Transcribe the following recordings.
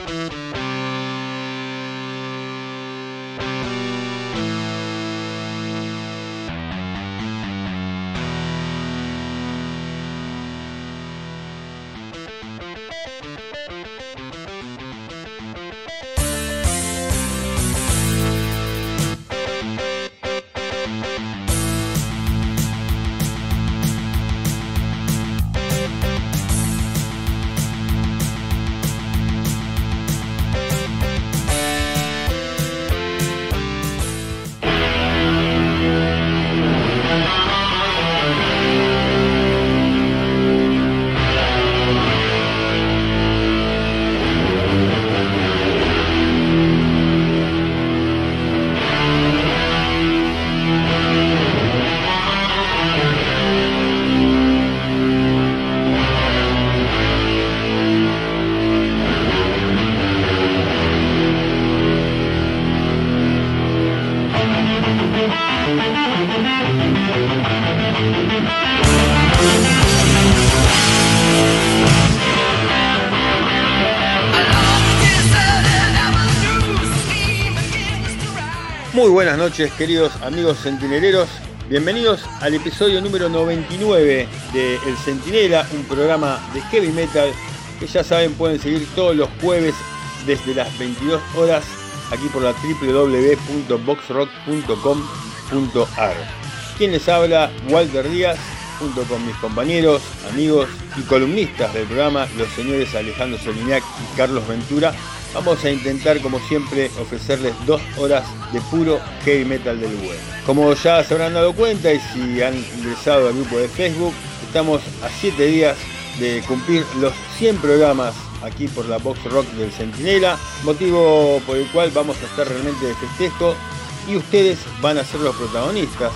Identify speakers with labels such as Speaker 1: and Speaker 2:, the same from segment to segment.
Speaker 1: Muy buenas noches, queridos amigos centinereros. Bienvenidos al episodio número 99 de El Centinela, un programa de heavy metal que ya saben pueden seguir todos los jueves desde las 22 horas aquí por la www.boxrock.com.ar. Quien les habla, Walter Díaz, junto con mis compañeros, amigos y columnistas del programa, los señores Alejandro Soliniak y Carlos Ventura. Vamos a intentar, como siempre, ofrecerles 2 horas de puro heavy metal del bueno. Como ya se habrán dado cuenta y si han ingresado al grupo de Facebook, estamos a 7 días de cumplir los 100 programas aquí por la Box Rock del Centinela, motivo por el cual vamos a estar realmente de festejo y ustedes van a ser los protagonistas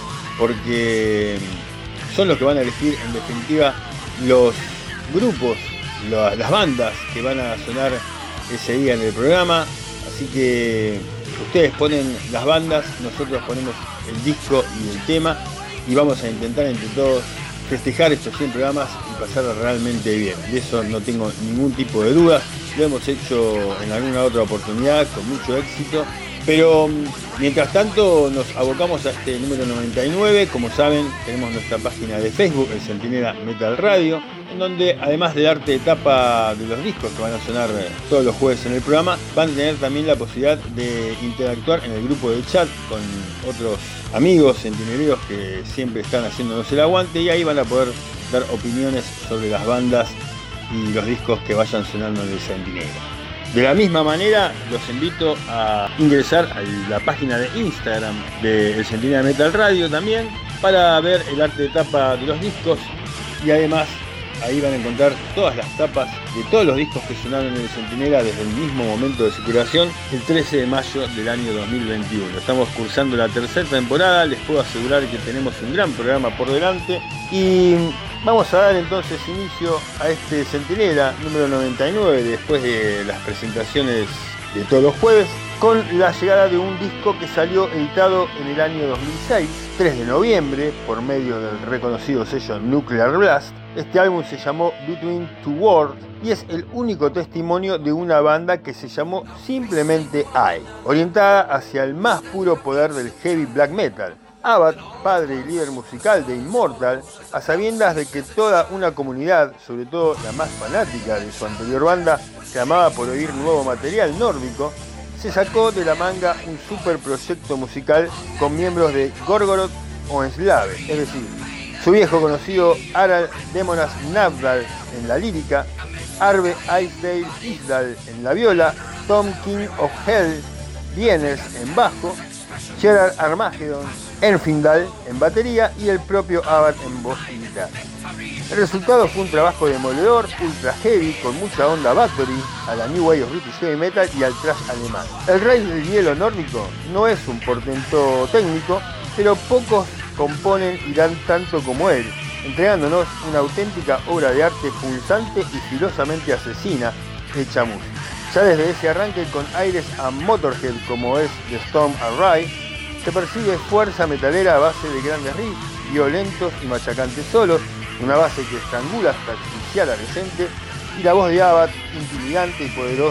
Speaker 1: porque son los que van a elegir en definitiva los grupos, las bandas que van a sonar ese día en el programa, así que ustedes ponen las bandas, nosotros ponemos el disco y el tema y vamos a intentar entre todos festejar estos 100 programas y pasarla realmente bien. De eso no tengo ningún tipo de duda, lo hemos hecho en alguna otra oportunidad con mucho éxito, pero mientras tanto nos abocamos a este número 99. Como saben, tenemos nuestra página de Facebook, El Centinela Metal Radio, en donde además de darte tapa de los discos que van a sonar todos los jueves en el programa, van a tener también la posibilidad de interactuar en el grupo de chat con otros amigos centineleros que siempre están haciéndonos el aguante y ahí van a poder dar opiniones sobre las bandas y los discos que vayan sonando en el Centinela. De la misma manera, los invito a ingresar a la página de Instagram de El Centinela Metal Radio también para ver el arte de tapa de los discos y además ahí van a encontrar todas las tapas de todos los discos que sonaron en el Centinela desde el mismo momento de su creación, el 13 de mayo del año 2021. Estamos cursando la tercera temporada, les puedo asegurar que tenemos un gran programa por delante y vamos a dar entonces inicio a este Centinela número 99 después de las presentaciones de todos los jueves, con la llegada de un disco que salió editado en el año 2006, 3 de noviembre, por medio del reconocido sello Nuclear Blast. Este álbum se llamó Between Two Worlds y es el único testimonio de una banda que se llamó simplemente I, orientada hacia el más puro poder del heavy black metal. Abad, padre y líder musical de Immortal, a sabiendas de que toda una comunidad, sobre todo la más fanática de su anterior banda, clamaba por oír nuevo material nórdico, se sacó de la manga un super proyecto musical con miembros de Gorgoroth o Enslave, es decir, su viejo conocido Harald Demonas Navdal en la lírica, Arve Icedale Isdal en la viola, Tom King of Hell Vienes en bajo, Gerard Armageddon Enfindal en batería y el propio Abad en voz y guitarra. El resultado fue un trabajo demoledor, ultra heavy, con mucha onda Bathory, a la New Wave of British Heavy Metal y al thrash alemán. El rey del hielo nórdico no es un portento técnico, pero pocos componen y dan tanto como él, entregándonos una auténtica obra de arte pulsante y filosamente asesina, hecha música. Ya desde ese arranque con aires a Motorhead como es The Storm Array, se percibe fuerza metalera a base de grandes riffs, violentos y machacantes solos, una base que estrangula hasta asfixiar a la gente, y la voz de Abad, intimidante y poderosa,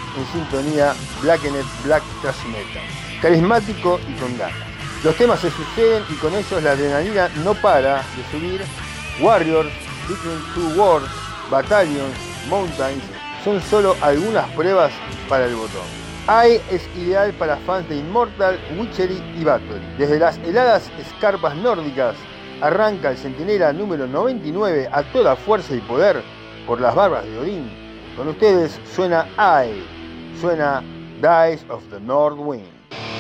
Speaker 1: en sintonía Blackened Black Thrash Metal, carismático y con ganas. Los temas se suceden y con ellos la adrenalina no para de subir. Warriors, Between Two Worlds, Battalions, Mountains son solo algunas pruebas para el botón. AI es ideal para fans de Immortal, Witchery y Battle. Desde las heladas escarpas nórdicas arranca el centinela número 99 a toda fuerza y poder por las barbas de Odín. Con ustedes suena AI, suena Dice of the North Wind.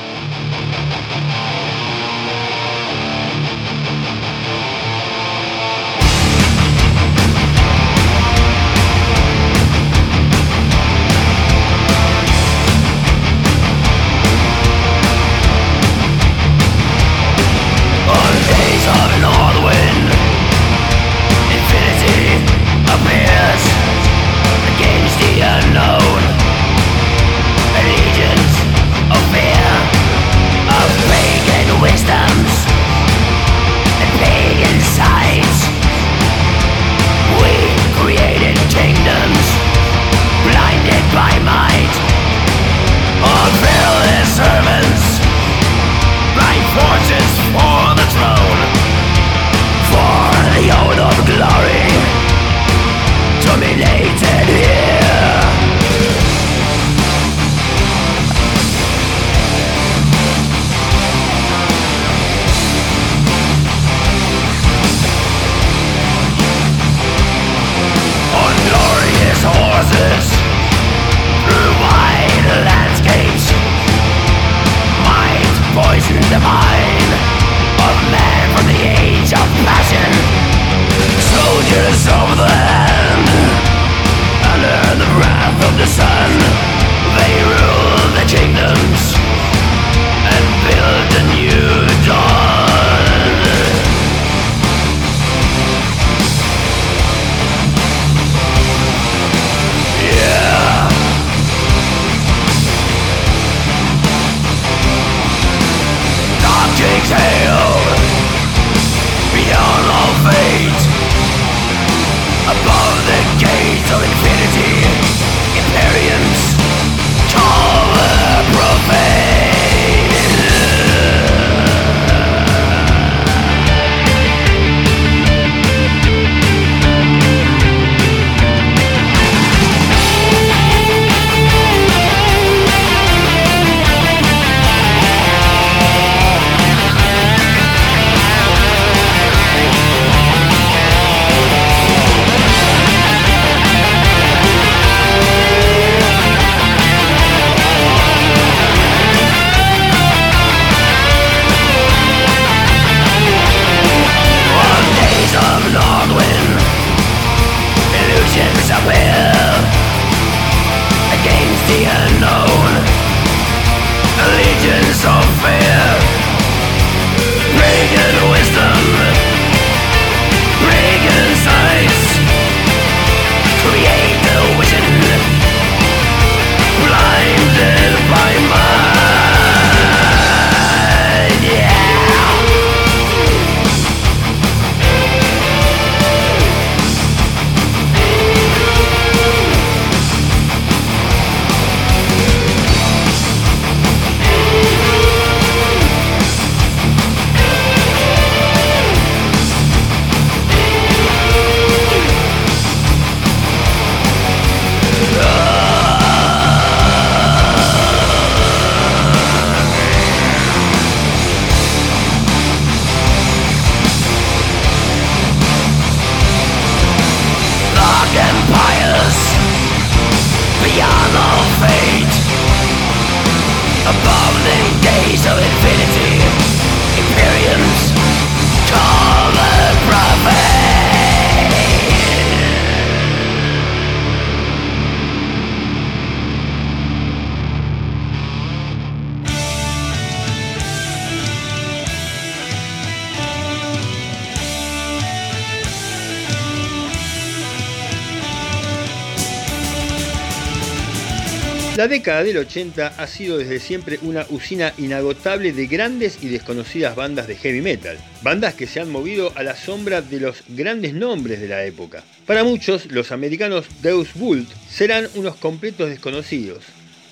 Speaker 2: La década del 80 ha sido desde siempre una usina inagotable de grandes y desconocidas bandas de heavy metal. Bandas que se han movido a la sombra de los grandes nombres de la época. Para muchos, los americanos Deus Vult serán unos completos desconocidos.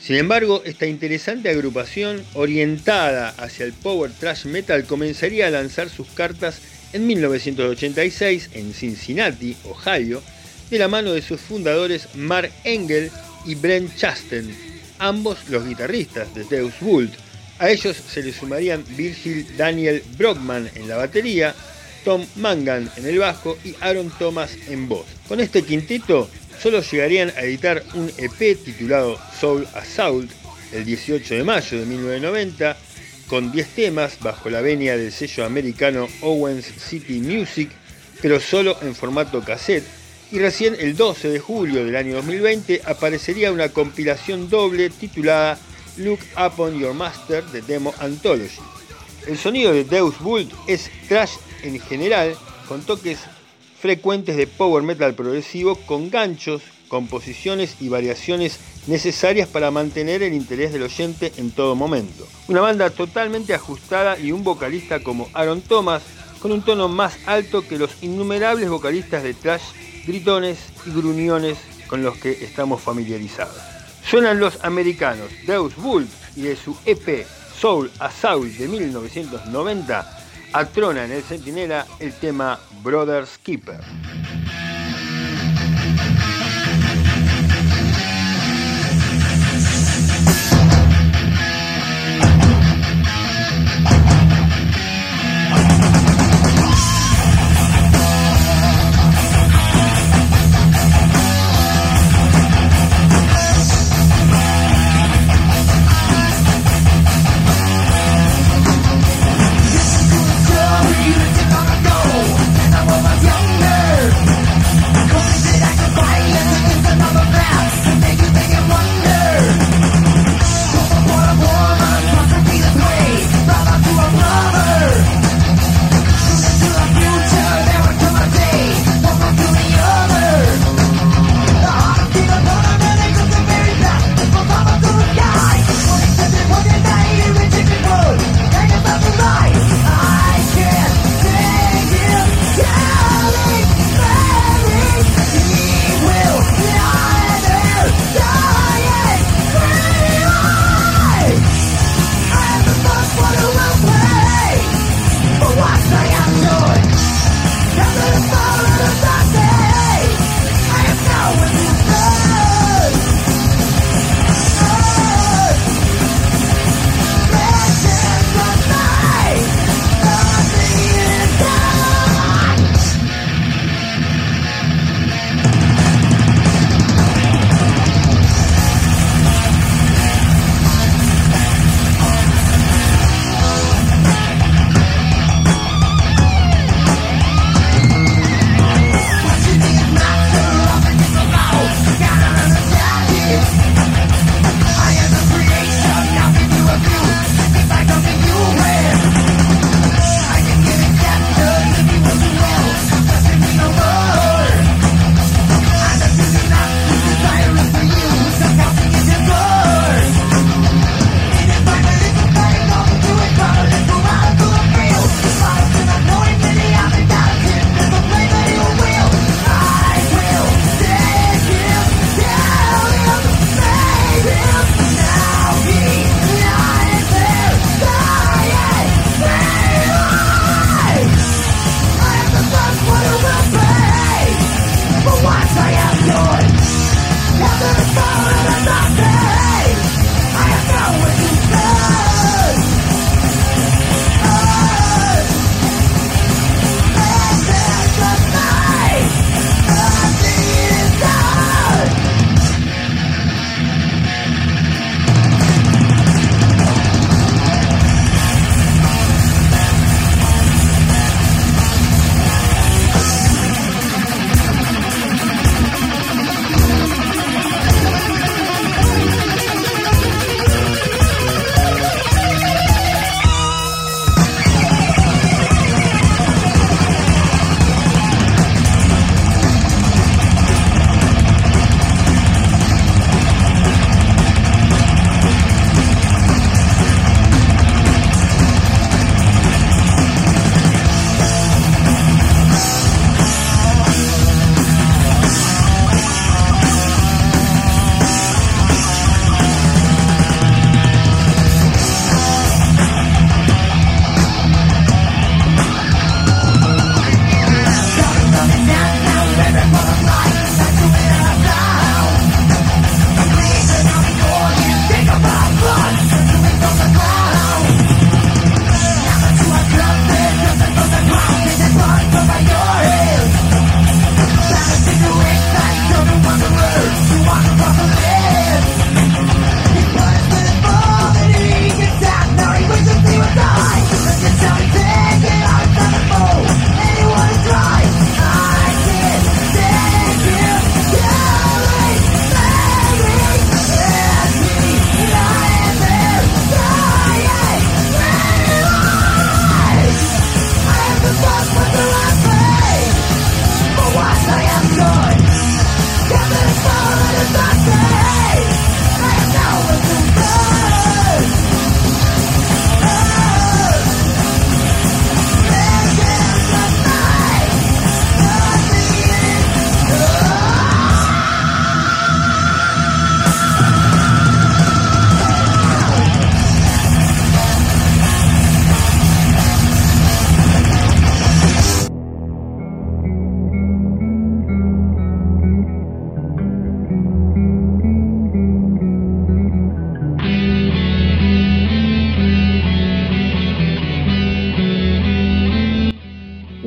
Speaker 2: Sin embargo, esta interesante agrupación, orientada hacia el power thrash metal, comenzaría a lanzar sus cartas en 1986 en Cincinnati, Ohio, de la mano de sus fundadores Mark Engel y Brent Chasten, ambos los guitarristas de Deus Vult. A ellos se le sumarían Virgil Daniel Brockman en la batería, Tom Mangan en el bajo y Aaron Thomas en voz. Con este quinteto solo llegarían a editar un EP titulado Soul Assault el 18 de mayo de 1990, con 10 temas bajo la venia del sello americano Owens City Music, pero solo en formato cassette, y recién el 12 de julio del año 2020 aparecería una compilación doble titulada Look Upon Your Master de Demo Anthology. El sonido de Deus Vult es thrash en general, con toques frecuentes de power metal progresivo, con ganchos, composiciones y variaciones necesarias para mantener el interés del oyente en todo momento. Una banda totalmente ajustada y un vocalista como Aaron Thomas, con un tono más alto que los innumerables vocalistas de thrash gritones y gruñones con los que estamos familiarizados. Suenan los americanos Deus Vult, y de su EP Soul Assault de 1990 atrona en el Centinela el tema Brother's Keeper.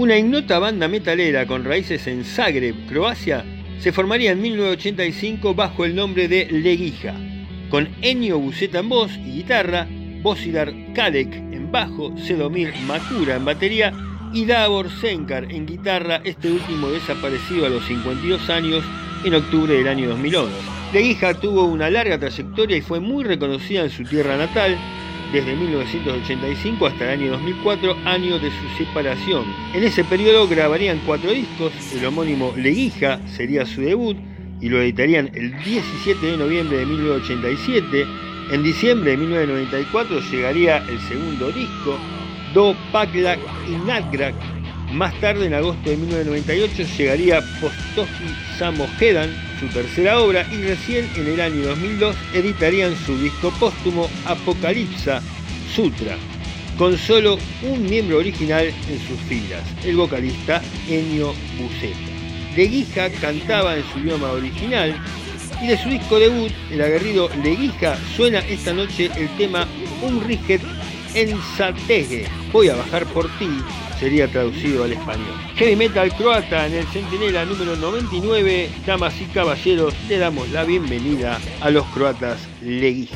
Speaker 2: Una ignota banda metalera con raíces en Zagreb, Croacia, se formaría en 1985 bajo el nombre de Leguija, con Ennio Buceta en voz y guitarra, Božidar Kalek en bajo, Sedomir Makura en batería y Davor Senkar en guitarra, este último desaparecido a los 52 años en octubre del año 2011. Leguija tuvo una larga trayectoria y fue muy reconocida en su tierra natal, desde 1985 hasta el año 2004, año de su separación. En ese periodo grabarían 4 discos, el homónimo Leguija sería su debut y lo editarían el 17 de noviembre de 1987. En diciembre de 1994 llegaría el segundo disco, Do Paklak y Nadgrak. Más tarde, en agosto de 1998, llegaría Postoji Samojedan, su tercera obra, y recién en el año 2002 editarían su disco póstumo Apocalipsa Sutra, con solo un miembro original en sus filas, el vocalista Ennio Buceta. Leguija cantaba en su idioma original, y de su disco debut, el aguerrido Leguija, suena esta noche el tema Un Riget en Satege, voy a bajar por ti, sería traducido al español. Heavy metal croata en el Centinela número 99. Damas y caballeros, le damos la bienvenida a los croatas Leguija.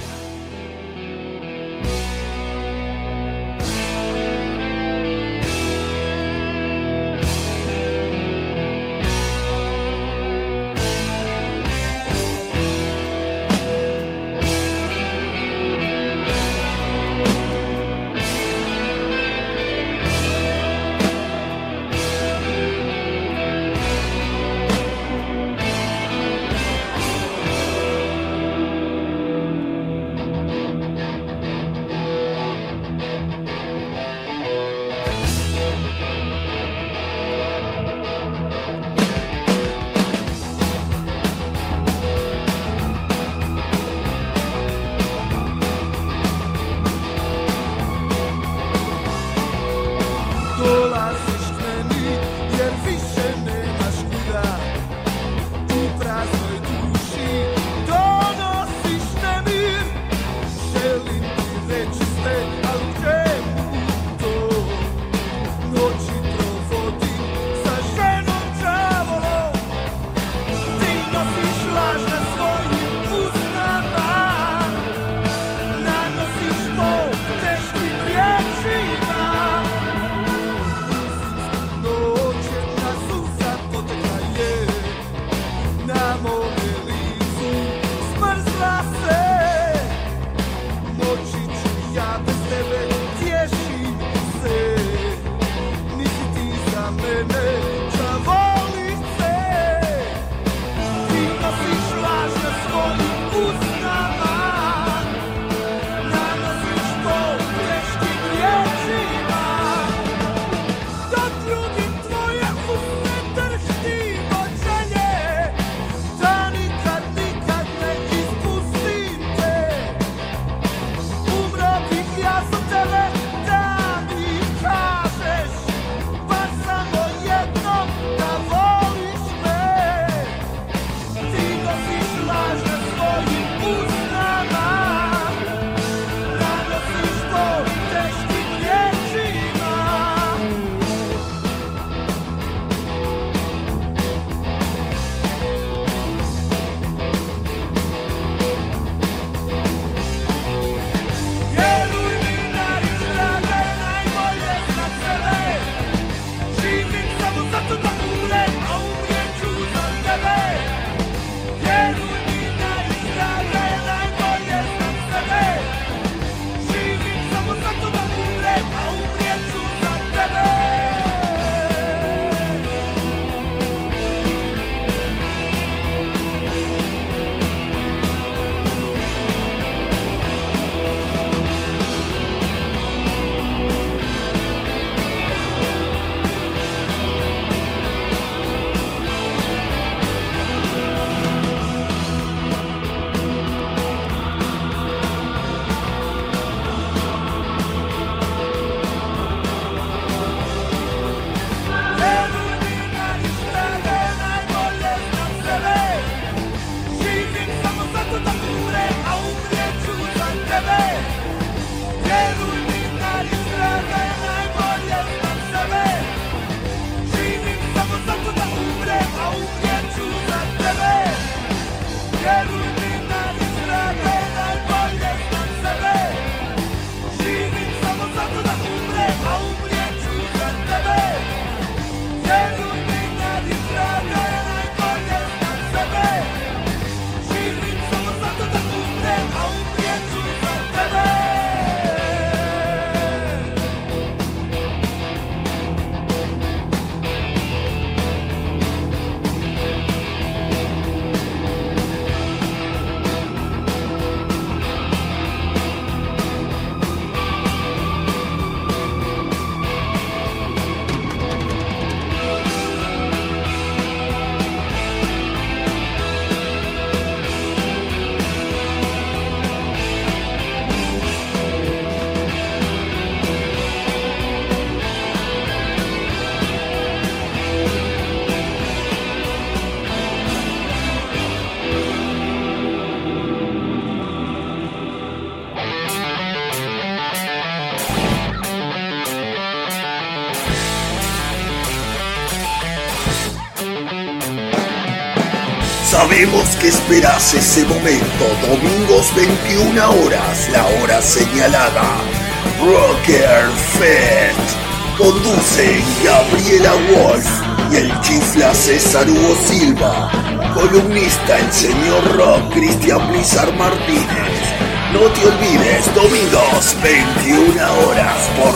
Speaker 3: Sabemos que esperas ese momento, domingos 21 horas, la hora señalada. Rocker Fest. Conducen Gabriela Wolf y el chifla César Hugo Silva. Columnista el señor rock Cristian Blizzard Martínez. No te olvides, domingos 21 horas por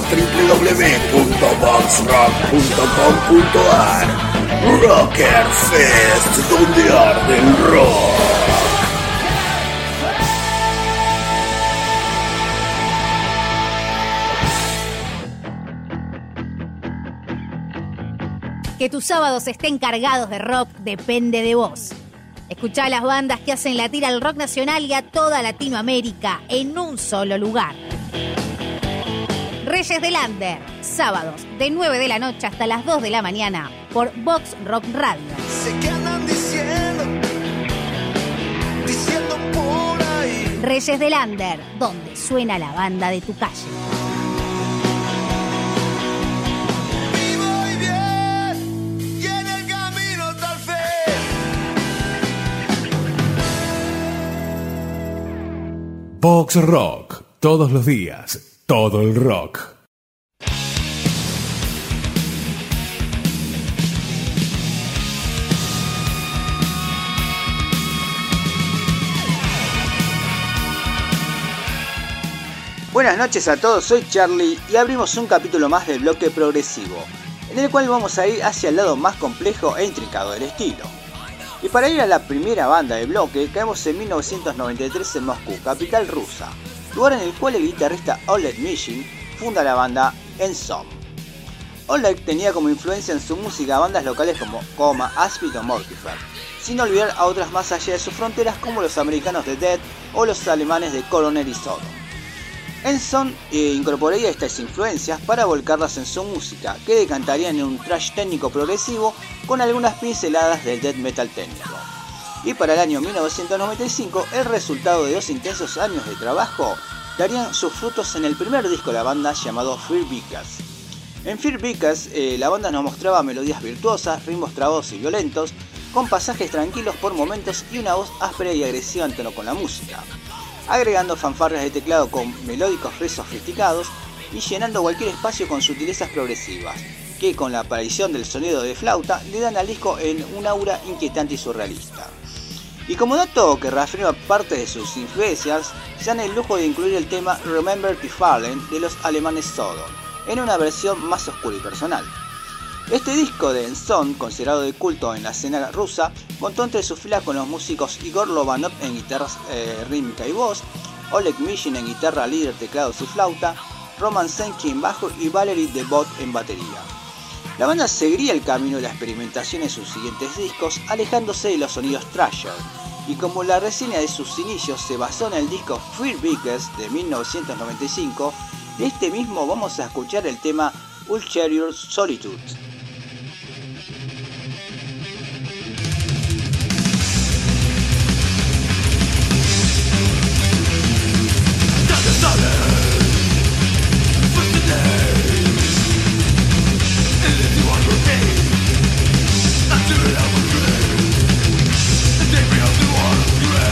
Speaker 3: www.boxrock.com.ar. Rocker Fest, donde arde el rock.
Speaker 4: Que tus sábados estén cargados de rock depende de vos. Escuchá las bandas que hacen latir al rock nacional y a toda Latinoamérica en un solo lugar. Reyes del Under, sábados de 9 de la noche hasta las 2 de la mañana por Vox Rock Radio.
Speaker 5: Sé que andan diciendo por ahí.
Speaker 4: Reyes del Under, donde suena la banda de tu calle.
Speaker 5: Vivo y bien, y en el camino tal vez.
Speaker 6: Vox Rock, todos los días, todo el rock.
Speaker 7: Buenas noches a todos, soy Charlie y abrimos un capítulo más del bloque progresivo, en el cual vamos a ir hacia el lado más complejo e intrincado del estilo. Y para ir a la primera banda del bloque, caemos en 1993 en Moscú, capital rusa, lugar en el cual el guitarrista Oleg Mishin funda la banda Ensom. Oleg tenía como influencia en su música bandas locales como Coma, Aspid o Mortifer, sin olvidar a otras más allá de sus fronteras como los americanos de Dead o los alemanes de Coroner y Sodom. Ensom incorporaría estas influencias para volcarlas en su música, que decantaría en un thrash técnico progresivo con algunas pinceladas del death metal técnico. Y para el año 1995, el resultado de 2 intensos años de trabajo darían sus frutos en el primer disco de la banda llamado Fear Because. En Fear Because, la banda nos mostraba melodías virtuosas, ritmos trabados y violentos, con pasajes tranquilos por momentos y una voz áspera y agresiva en tono con la música, agregando fanfarrias de teclado con melódicos riffs sofisticados y llenando cualquier espacio con sutilezas progresivas, que con la aparición del sonido de flauta le dan al disco en un aura inquietante y surrealista. Y como dato que reafirma parte de sus influencias, se dan el lujo de incluir el tema Remember the Fallen de los alemanes Sodom, en una versión más oscura y personal. Este disco de Ensom, considerado de culto en la escena rusa, contó entre sus filas con los músicos Igor Lovanov en guitarras rítmica y voz, Oleg Mishin en guitarra, líder, teclados y flauta, Roman Senki en bajo y Valery Debot en batería. La banda seguiría el camino de la experimentación en sus siguientes discos, alejándose de los sonidos thrasher, y como la reseña de sus inicios se basó en el disco Fear Because de 1995, de este mismo vamos a escuchar el tema Ulterior Solitude.
Speaker 5: Take me up the water,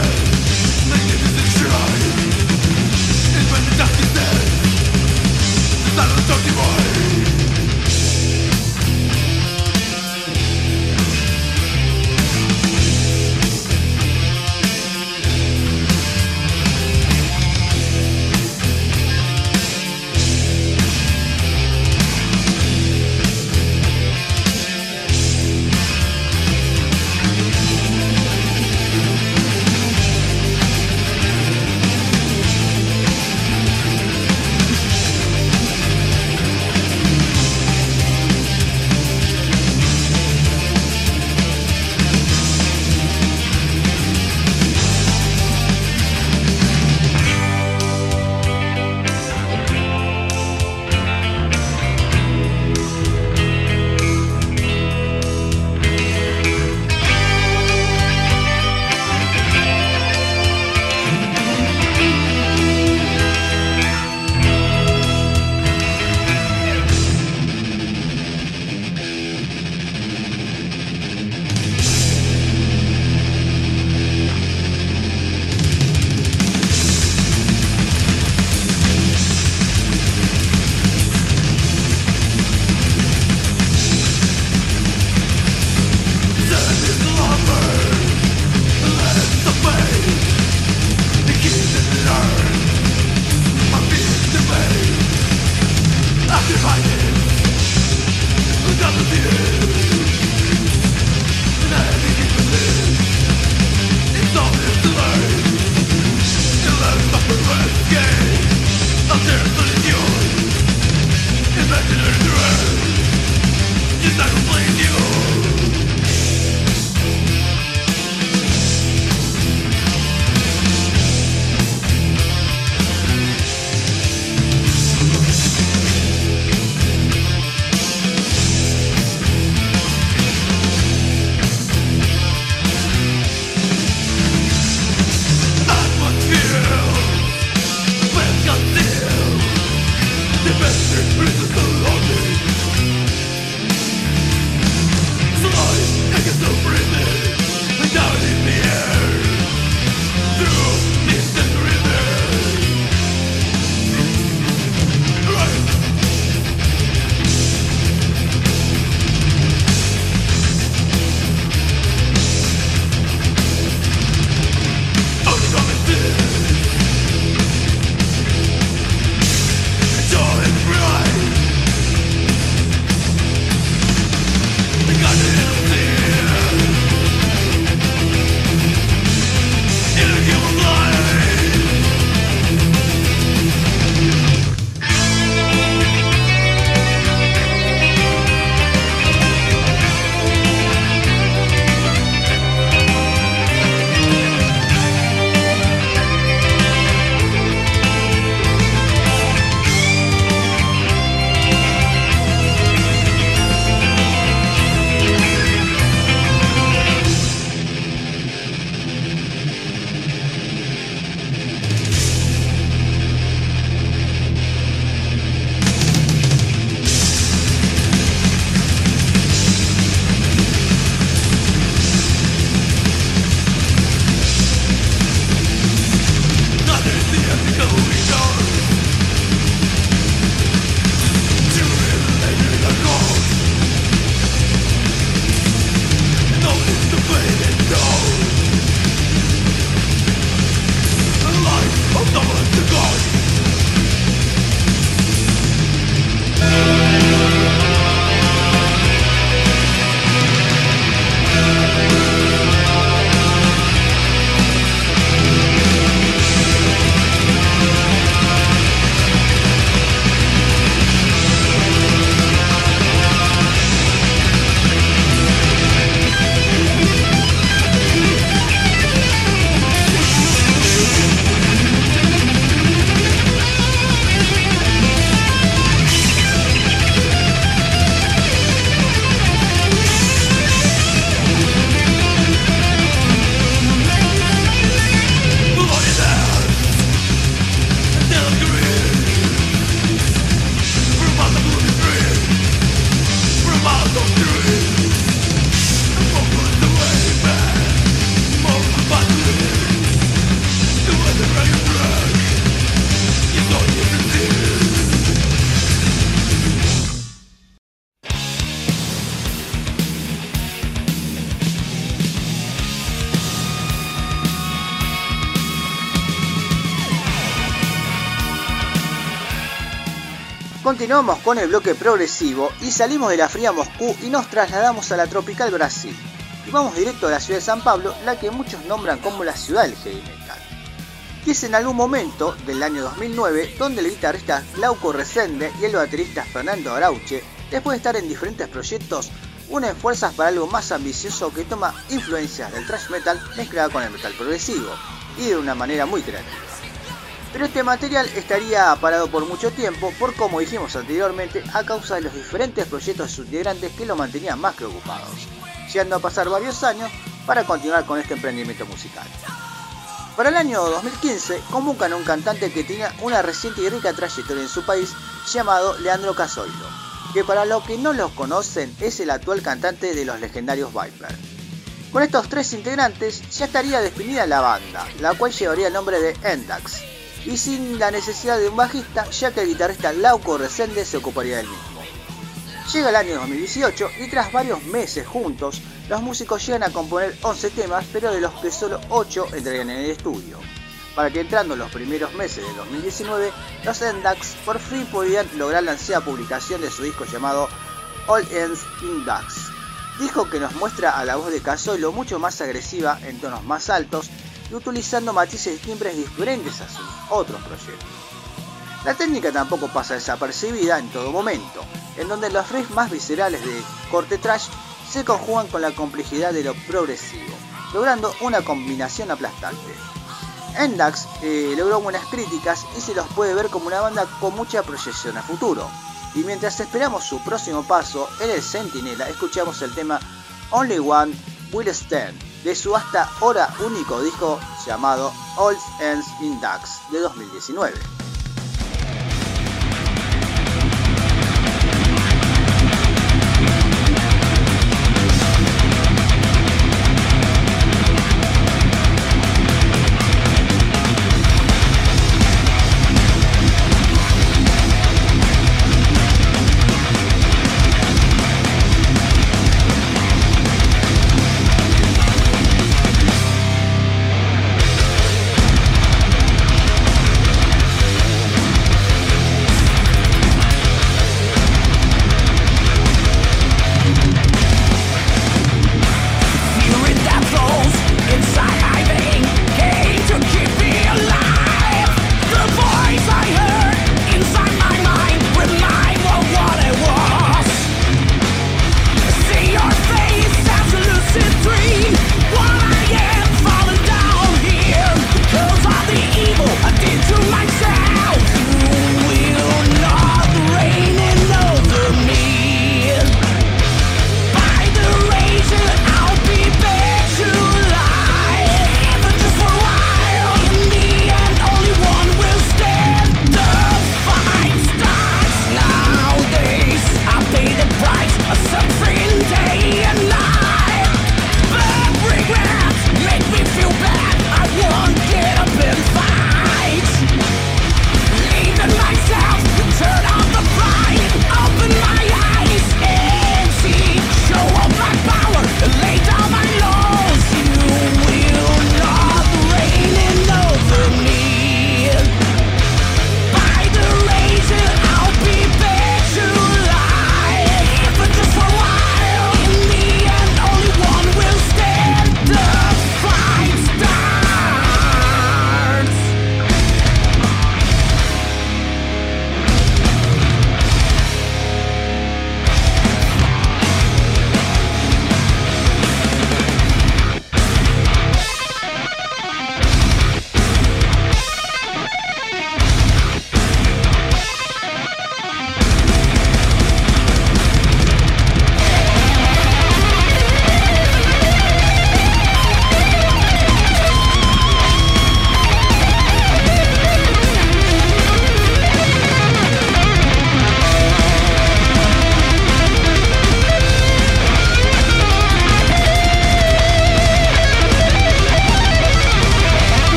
Speaker 7: Continuamos con el bloque progresivo y salimos de la fría Moscú y nos trasladamos a la tropical Brasil. Y vamos directo a la ciudad de San Pablo, la que muchos nombran como la ciudad del heavy metal. Y es en algún momento del año 2009 donde el guitarrista Glauco Resende y el baterista Fernando Arauche, después de estar en diferentes proyectos, unen fuerzas para algo más ambicioso que toma influencias del thrash metal mezclada con el metal progresivo, y de una manera muy creativa. Pero este material estaría parado por mucho tiempo por, como dijimos anteriormente, a causa de los diferentes proyectos de sus integrantes que lo mantenían más que ocupados, llegando a pasar varios años para continuar con este emprendimiento musical. Para el año 2015 convocan a un cantante que tenía una reciente y rica trayectoria en su país llamado Leandro Casoilo, que para los que no lo conocen es el actual cantante de los legendarios Viper. Con estos 3 integrantes ya estaría definida la banda, la cual llevaría el nombre de Endax, y sin la necesidad de un bajista, ya que el guitarrista Glauco Resende se ocuparía del mismo. Llega el año 2018 y tras varios meses juntos, los músicos llegan a componer 11 temas, pero de los que solo 8 entrarían en el estudio, para que entrando los primeros meses de 2019, los Endax por fin podían lograr la ansiada publicación de su disco llamado All Ends in Dax. Disco que nos muestra a la voz de Casoilo mucho más agresiva en tonos más altos y utilizando matices y timbres diferentes a sus otros proyectos. La técnica tampoco pasa desapercibida en todo momento, en donde los riffs más viscerales de corte thrash se conjugan con la complejidad de lo progresivo, logrando una combinación aplastante. Endax logró buenas críticas y se los puede ver como una banda con mucha proyección a futuro. Y mientras esperamos su próximo paso, en el Centinela escuchamos el tema Only One Will Stand, de su hasta ahora único disco llamado All Ends in Dax de 2019.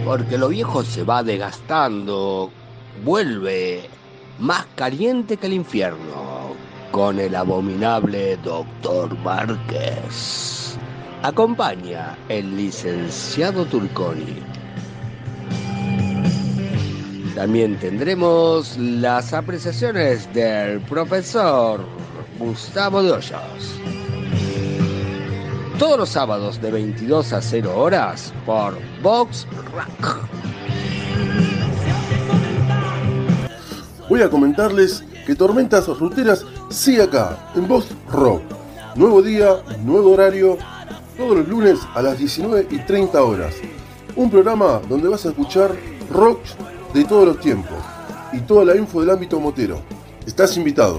Speaker 8: porque lo viejo se va desgastando, vuelve más caliente que el infierno, con el abominable Dr. Márquez. Acompaña el licenciado Turconi. También tendremos las apreciaciones del profesor Gustavo de Hoyos. Todos los sábados de 22 a 0 horas por Vox Rock.
Speaker 9: Voy a comentarles que Tormentas Ruteras sigue acá, en Vox Rock. Nuevo día, nuevo horario, todos los lunes a las 19:30 horas. Un programa donde vas a escuchar rock de todos los tiempos y toda la info del ámbito motero. Estás invitado.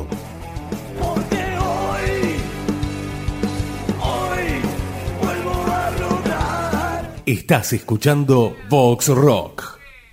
Speaker 6: Estás escuchando Vox Rock.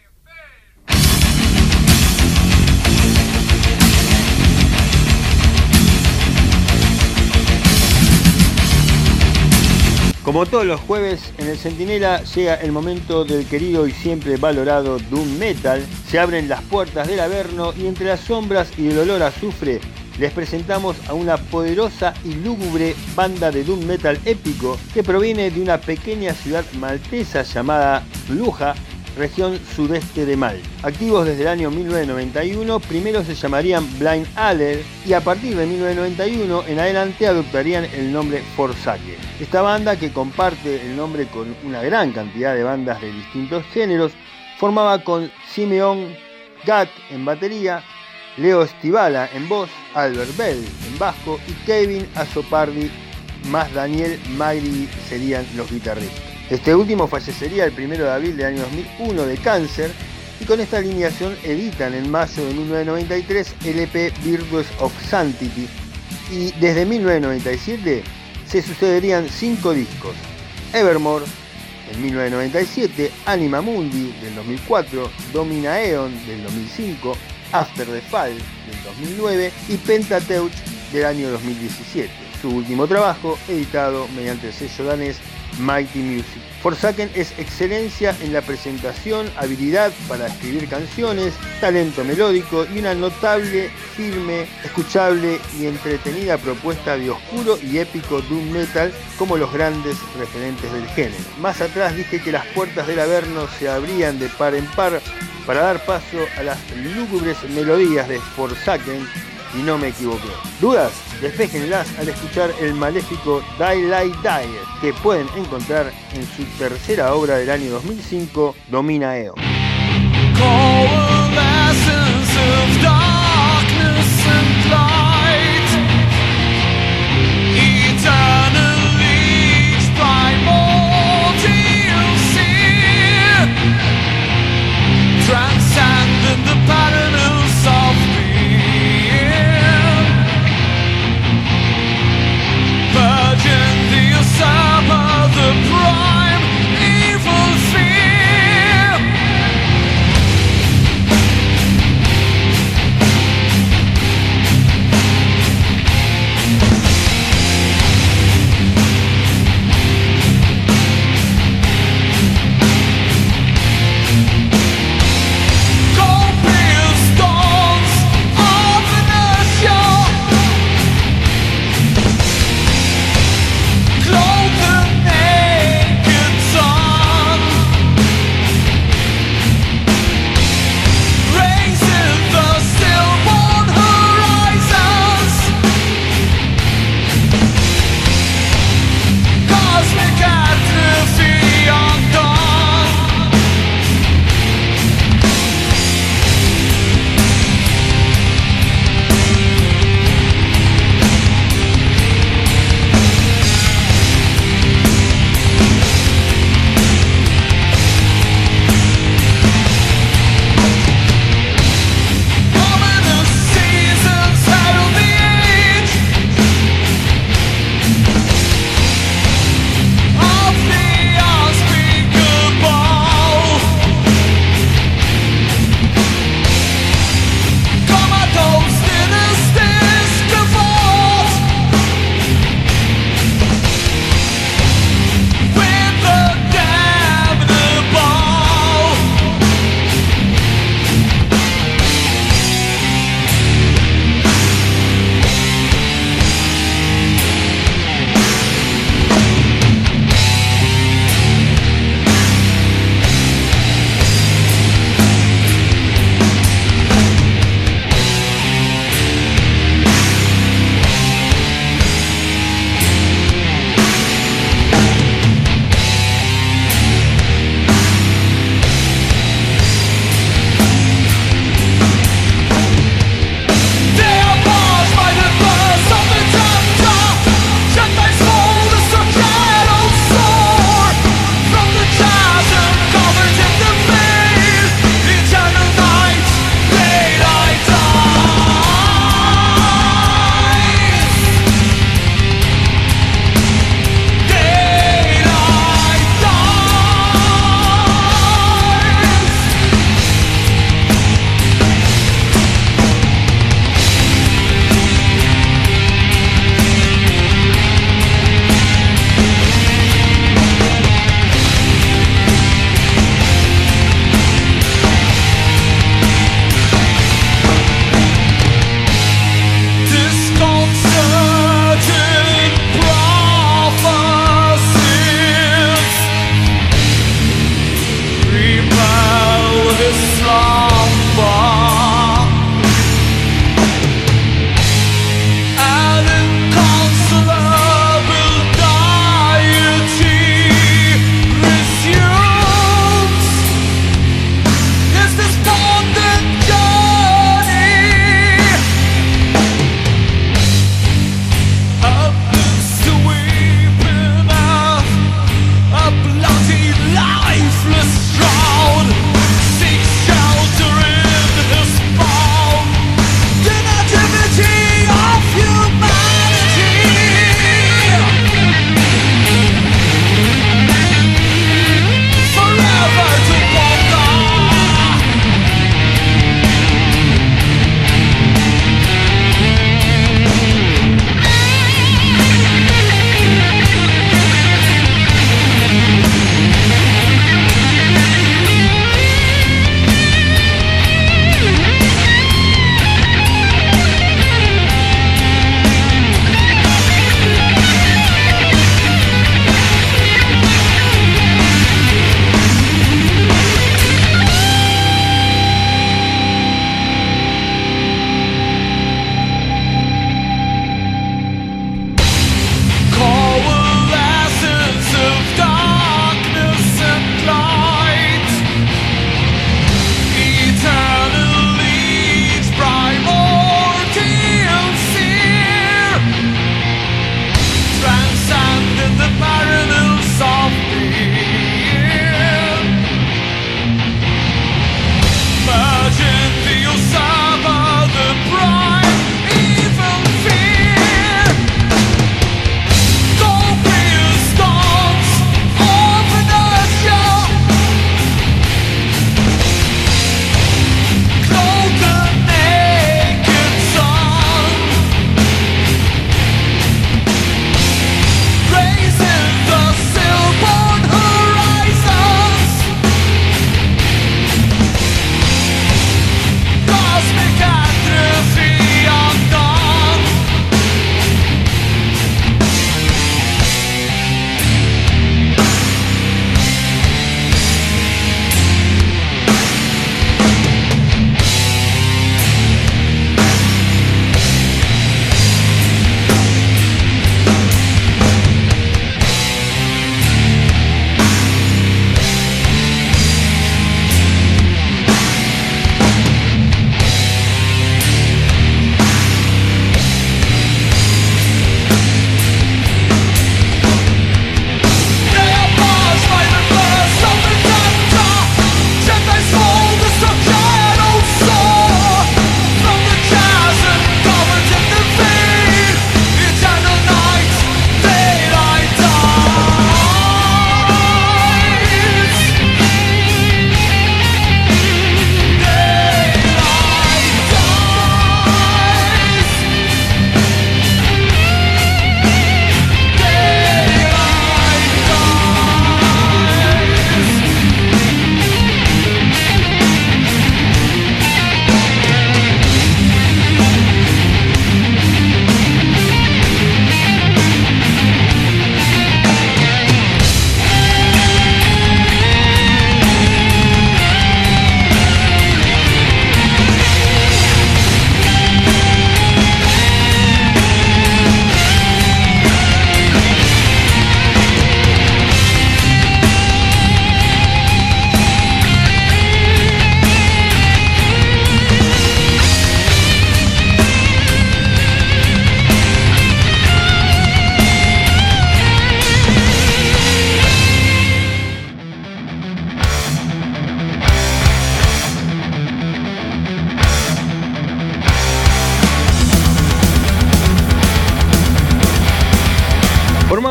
Speaker 2: Como todos los jueves, en el Centinela llega el momento del querido y siempre valorado Doom Metal. Se abren las puertas del Averno y entre las sombras y el olor a azufre les presentamos a una poderosa y lúgubre banda de Doom Metal épico que proviene de una pequeña ciudad maltesa llamada Fluja, región sudeste de Malta. Activos desde el año 1991, primero se llamarían Blind Alert y a partir de 1991 en adelante adoptarían el nombre Forsaken. Esta banda, que comparte el nombre con una gran cantidad de bandas de distintos géneros, formaba con Simeon Gatt en batería, Leo Stivala en voz, Albert Bell en bajo y Kevin Azopardi más Daniel Magri serían los guitarristas. Este último fallecería el 1 de abril del año 2001 de cáncer y con esta alineación editan en mayo de 1993 el EP Virtues of Sanctity y desde 1997 se sucederían 5 discos: Evermore en 1997, Anima Mundi del 2004, Domina Aeon del 2005, After the Fall del 2009 y Pentateuch del año 2017, su último trabajo editado mediante el sello danés Mighty Music. Forsaken es excelencia en la presentación, habilidad para escribir canciones, talento melódico y una notable, firme, escuchable y entretenida propuesta de oscuro y épico doom metal como los grandes referentes del género. Más atrás dije que las puertas del Averno se abrían de par en par para dar paso a las lúgubres melodías de Forsaken y no me equivoqué. ¿Dudas? Despéjenlas al escuchar el maléfico Die Like Die, que pueden encontrar en su tercera obra del año 2005, Domina Aeon.
Speaker 5: Transcending the pattern of self-being, purging the usurper, the prime evil sphere.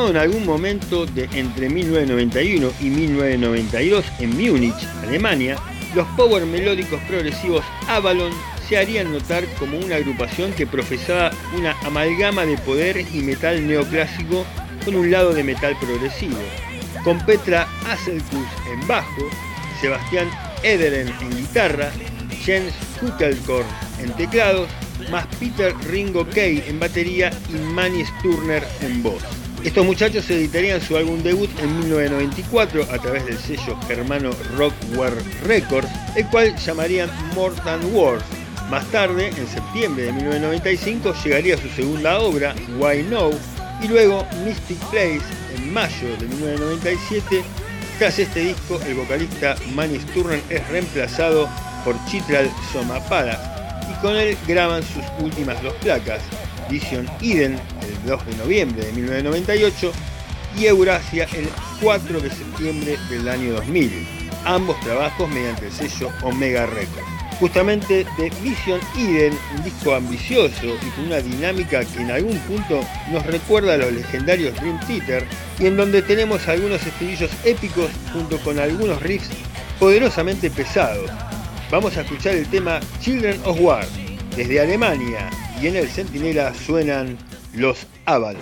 Speaker 2: Formado en algún momento de entre 1991 y 1992 en Múnich, Alemania, los power melódicos progresivos Avalon se harían notar como una agrupación que profesaba una amalgama de poder y metal neoclásico con un lado de metal progresivo, con Petra Hasselkus en bajo, Sebastián Ederen en guitarra, Jens Huttelkorn en teclados, más Peter Ringo Kay en batería y Manny Sturner en voz. Estos muchachos editarían su álbum debut en 1994 a través del sello germano Rockware Records, el cual llamarían More Than Words. Más tarde, en septiembre de 1995, llegaría su segunda obra, Why No, y luego Mystic Place en mayo de 1997. Tras este disco, el vocalista Manny Sturner es reemplazado por Chitral Somaparas y con él graban sus últimas dos placas, Vision Eden el 2 de noviembre de 1998 y Eurasia el 4 de septiembre del año 2000, ambos trabajos mediante el sello Omega Records. Justamente de Vision Eden, un disco ambicioso y con una dinámica que en algún punto nos recuerda a los legendarios Dream Theater y en donde tenemos algunos estribillos épicos junto con algunos riffs poderosamente pesados. Vamos a escuchar el tema Children of War desde Alemania y en el Centinela suenan los Avalon.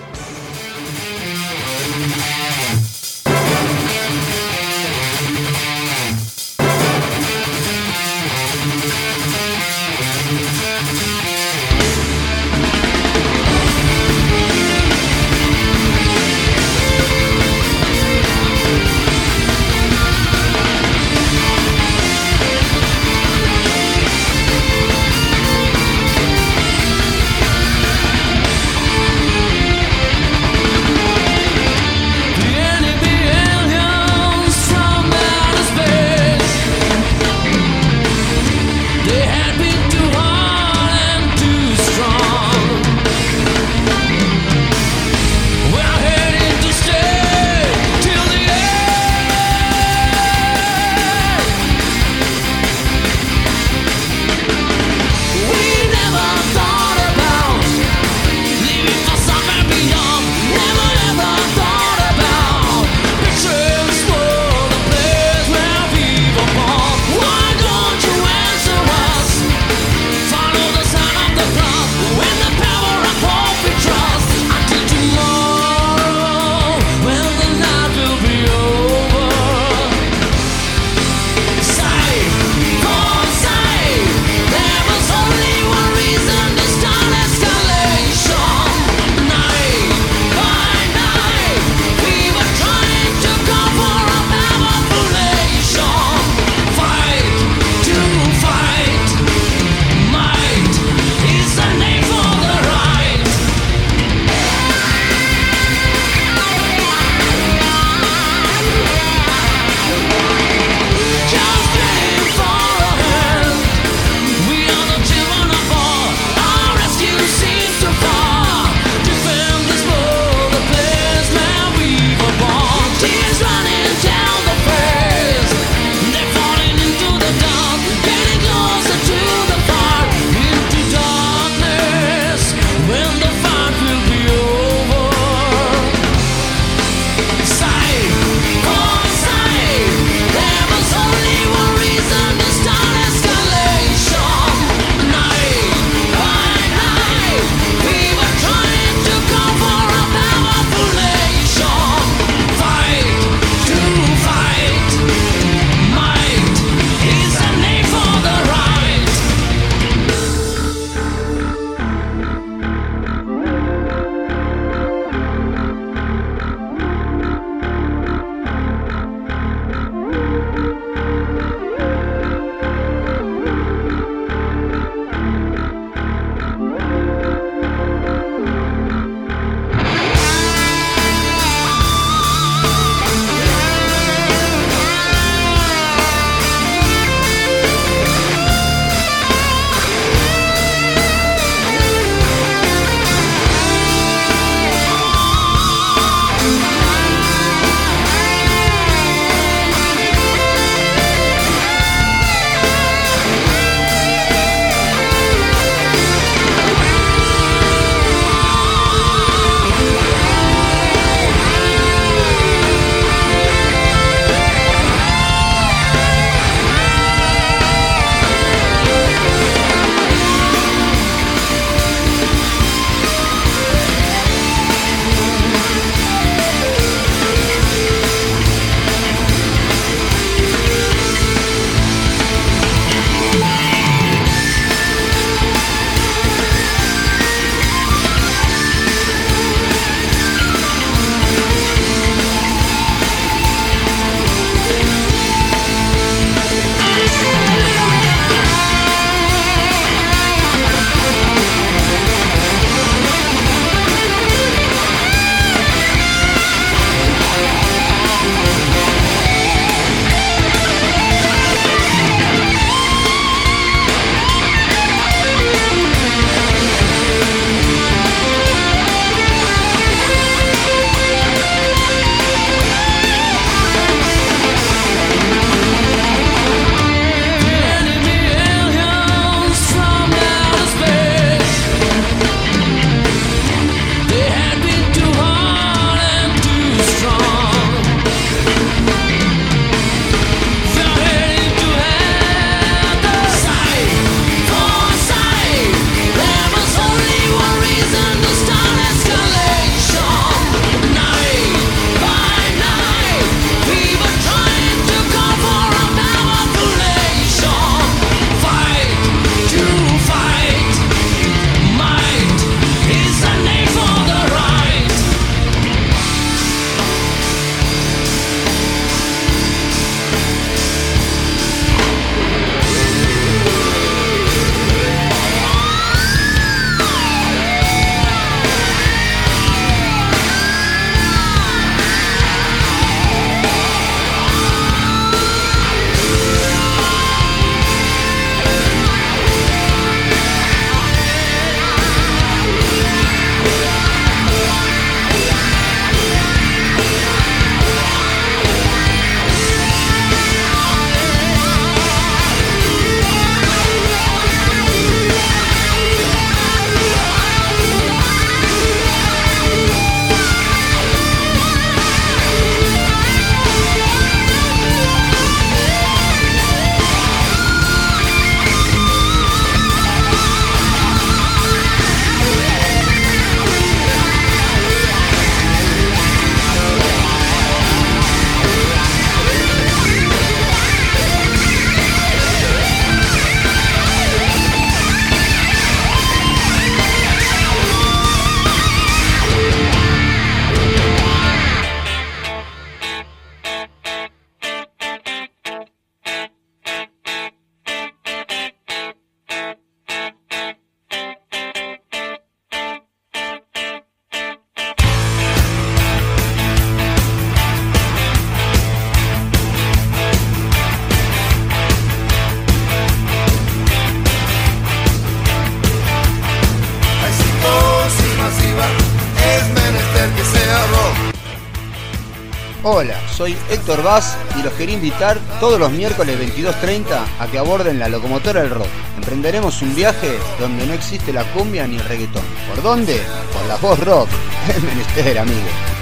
Speaker 10: Hola, soy Héctor Vaz y los quería invitar todos los miércoles 22:30 a que aborden la locomotora del rock. Emprenderemos un viaje donde no existe la cumbia ni el reggaetón. ¿Por dónde? Por la voz rock. Es menester, amigo.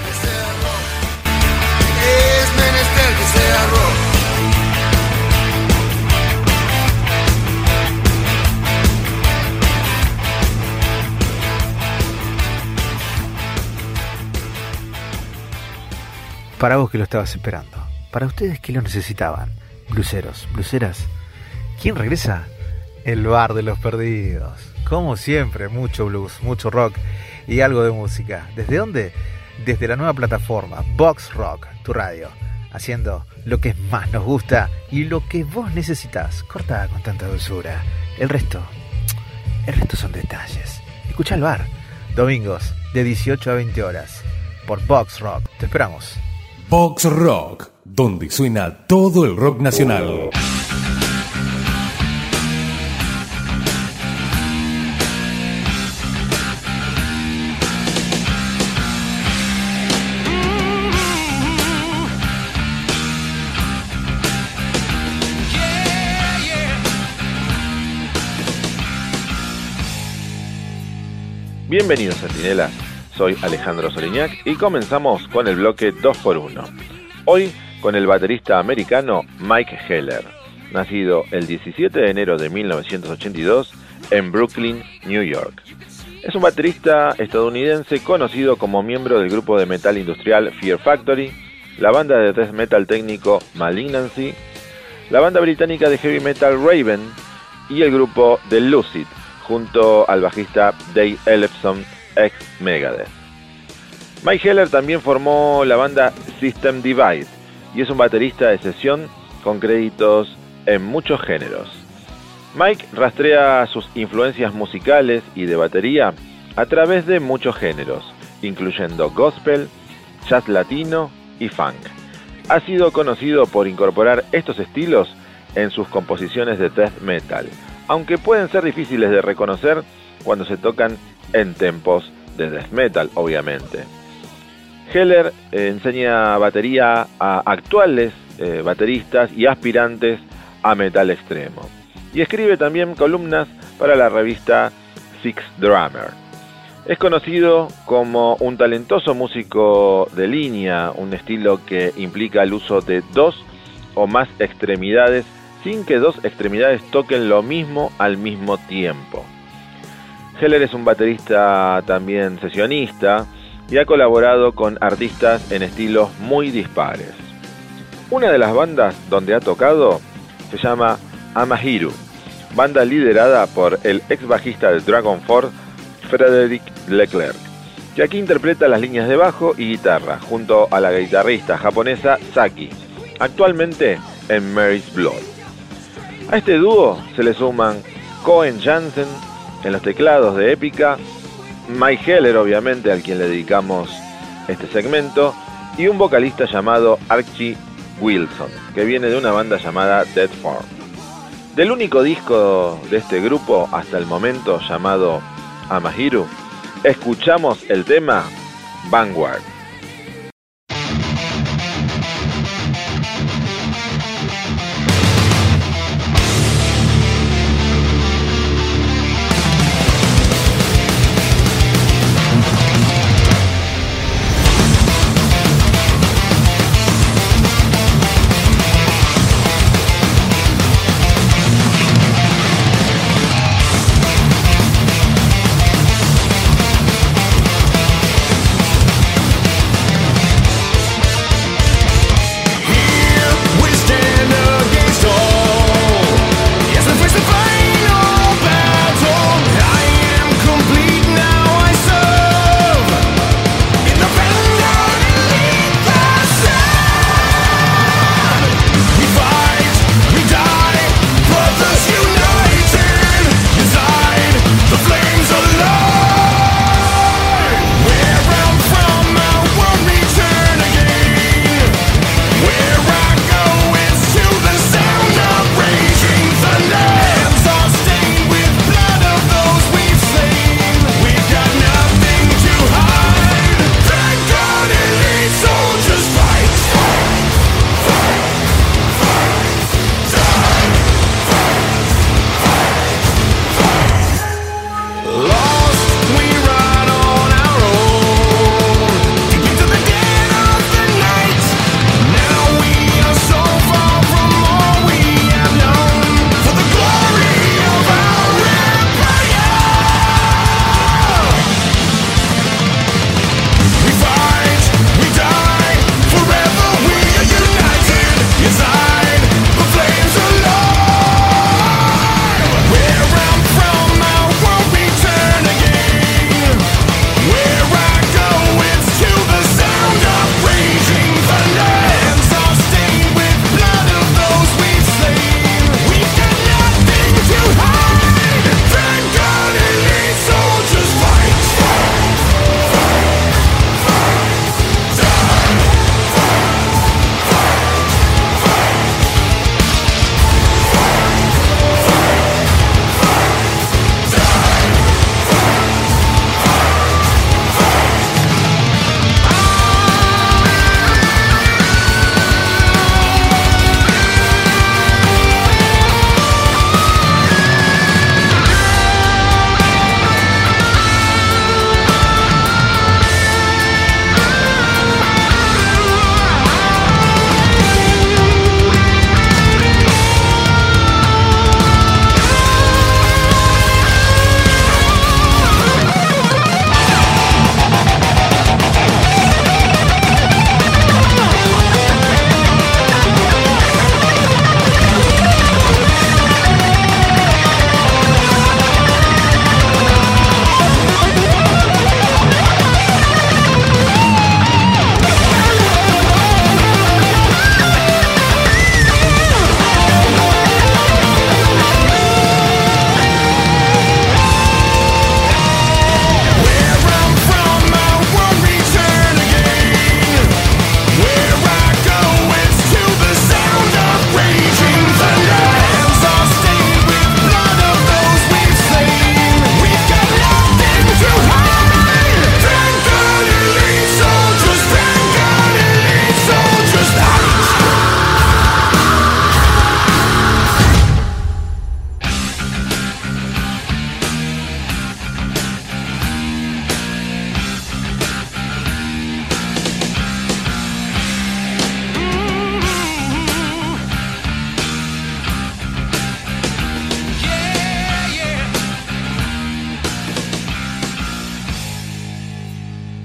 Speaker 5: Es menester que sea rock.
Speaker 11: Para vos que lo estabas esperando, para ustedes que lo necesitaban, bluseros, bluseras, ¿quién regresa? El Bar de los Perdidos. Como siempre, mucho blues, mucho rock y algo de música. ¿Desde dónde? Desde la nueva plataforma Box Rock, tu radio, haciendo lo que más nos gusta y lo que vos necesitas, cortada con tanta dulzura. El resto son detalles. Escucha el bar, domingos de 18 a 20 horas, por Box Rock. Te esperamos.
Speaker 6: Box Rock, donde suena todo el rock nacional.
Speaker 12: Bienvenidos, centinelas. Soy Alejandro Soliñac y comenzamos con el bloque 2x1. Hoy con el baterista americano Mike Heller, nacido el 17 de enero de 1982 en Brooklyn, New York. Es un baterista estadounidense conocido como miembro del grupo de metal industrial Fear Factory, la banda de death metal técnico Malignancy, la banda británica de heavy metal Raven y el grupo The Lucid, junto al bajista Dave Ellefson, ex Megadeth. Mike Heller también formó la banda System Divide y es un baterista de sesión con créditos en muchos géneros. Mike rastrea sus influencias musicales y de batería a través de muchos géneros, incluyendo gospel, jazz latino y funk. Ha sido conocido por incorporar estos estilos en sus composiciones de death metal, aunque pueden ser difíciles de reconocer cuando se tocan en tempos de death metal, obviamente. Heller enseña batería a actuales bateristas y aspirantes a metal extremo. Y escribe también columnas para la revista Six Drummer. Es conocido como un talentoso músico de línea, un estilo que implica el uso de dos o más extremidades sin que dos extremidades toquen lo mismo al mismo tiempo. Heller es un baterista también sesionista y ha colaborado con artistas en estilos muy dispares. Una de las bandas donde ha tocado se llama Amahiru, banda liderada por el ex bajista de Dragon Force, Frederick Leclerc, que aquí interpreta las líneas de bajo y guitarra, junto a la guitarrista japonesa Saki, actualmente en Mary's Blood. A este dúo se le suman Cohen Jansen en los teclados de Épica, Mike Heller, obviamente, al quien le dedicamos este segmento, y un vocalista llamado Archie Wilson, que viene de una banda llamada Dead Form. Del único disco de este grupo hasta el momento, llamado Amahiru, escuchamos el tema Vanguard.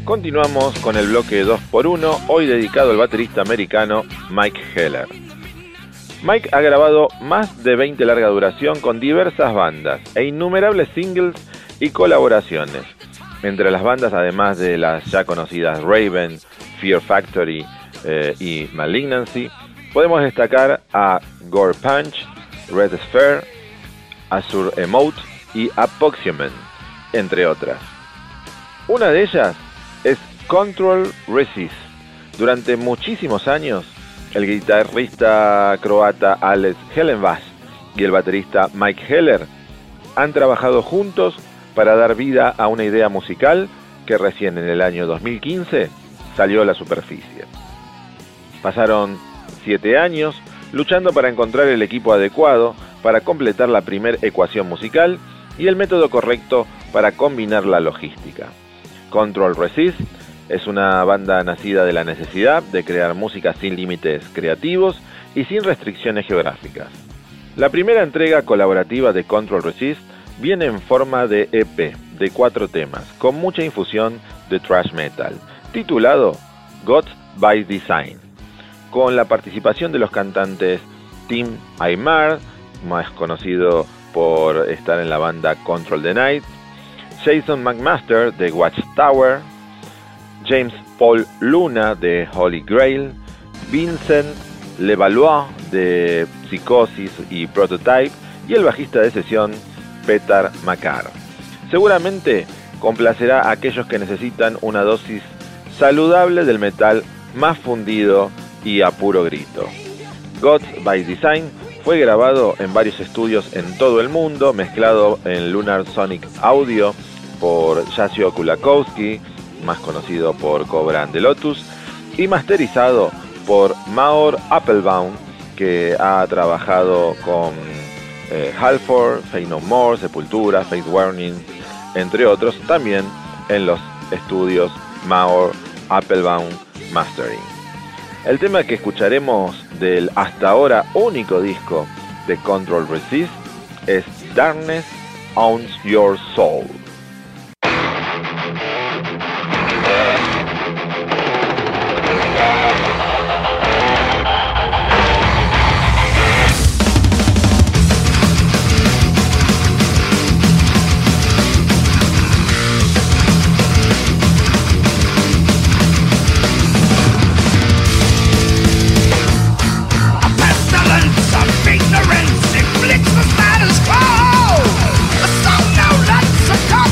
Speaker 12: Continuamos con el bloque 2x1, hoy dedicado al baterista americano Mike Heller. Mike ha grabado más de 20 larga duración con diversas bandas e innumerables singles y colaboraciones. Entre las bandas, además de las ya conocidas Raven, Fear Factory y Malignancy, podemos destacar a Gore Punch, Red Sphere, Azure Emote y Apoxyomen, entre otras. Una de ellas es Control Resist. Durante muchísimos años, el guitarrista croata Alex Helenvas y el baterista Mike Heller han trabajado juntos para dar vida a una idea musical que recién en el año 2015 salió a la superficie. Pasaron 7 años luchando para encontrar el equipo adecuado para completar la primera ecuación musical y el método correcto para combinar la logística. Control Resist es una banda nacida de la necesidad de crear música sin límites creativos y sin restricciones geográficas. La primera entrega colaborativa de Control Resist viene en forma de EP de 4 temas, con mucha infusión de thrash metal, titulado Gods by Design, con la participación de los cantantes Tim Aymar, más conocido por estar en la banda Control the Night, Jason McMaster de Watchtower, James Paul Luna de Holy Grail, Vincent Levallois de Psychosis y Prototype y el bajista de sesión Petar Makar. Seguramente complacerá a aquellos que necesitan una dosis saludable del metal más fundido y a puro grito. Gods by Design fue grabado en varios estudios en todo el mundo, mezclado en Lunar Sonic Audio por Yasio Kulakowski, más conocido por Cobra and the Lotus, y masterizado por Maor Applebaum, que ha trabajado con Halford, Faith No More, Sepultura, Faith Warning, entre otros, también en los estudios Maor Applebaum Mastering. El tema que escucharemos del hasta ahora único disco de Control Resist es Darkness Owns Your Soul.
Speaker 5: Ignorance inflicts the status quo. So no, let's go.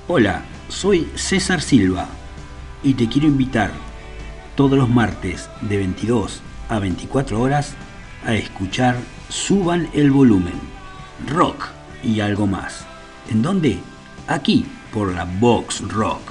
Speaker 13: Hola, soy César Silva y te quiero invitar todos los martes de 22 a 24 horas a escuchar Suban el Volumen, rock y algo más. ¿En dónde? Aquí, por la Box Rock.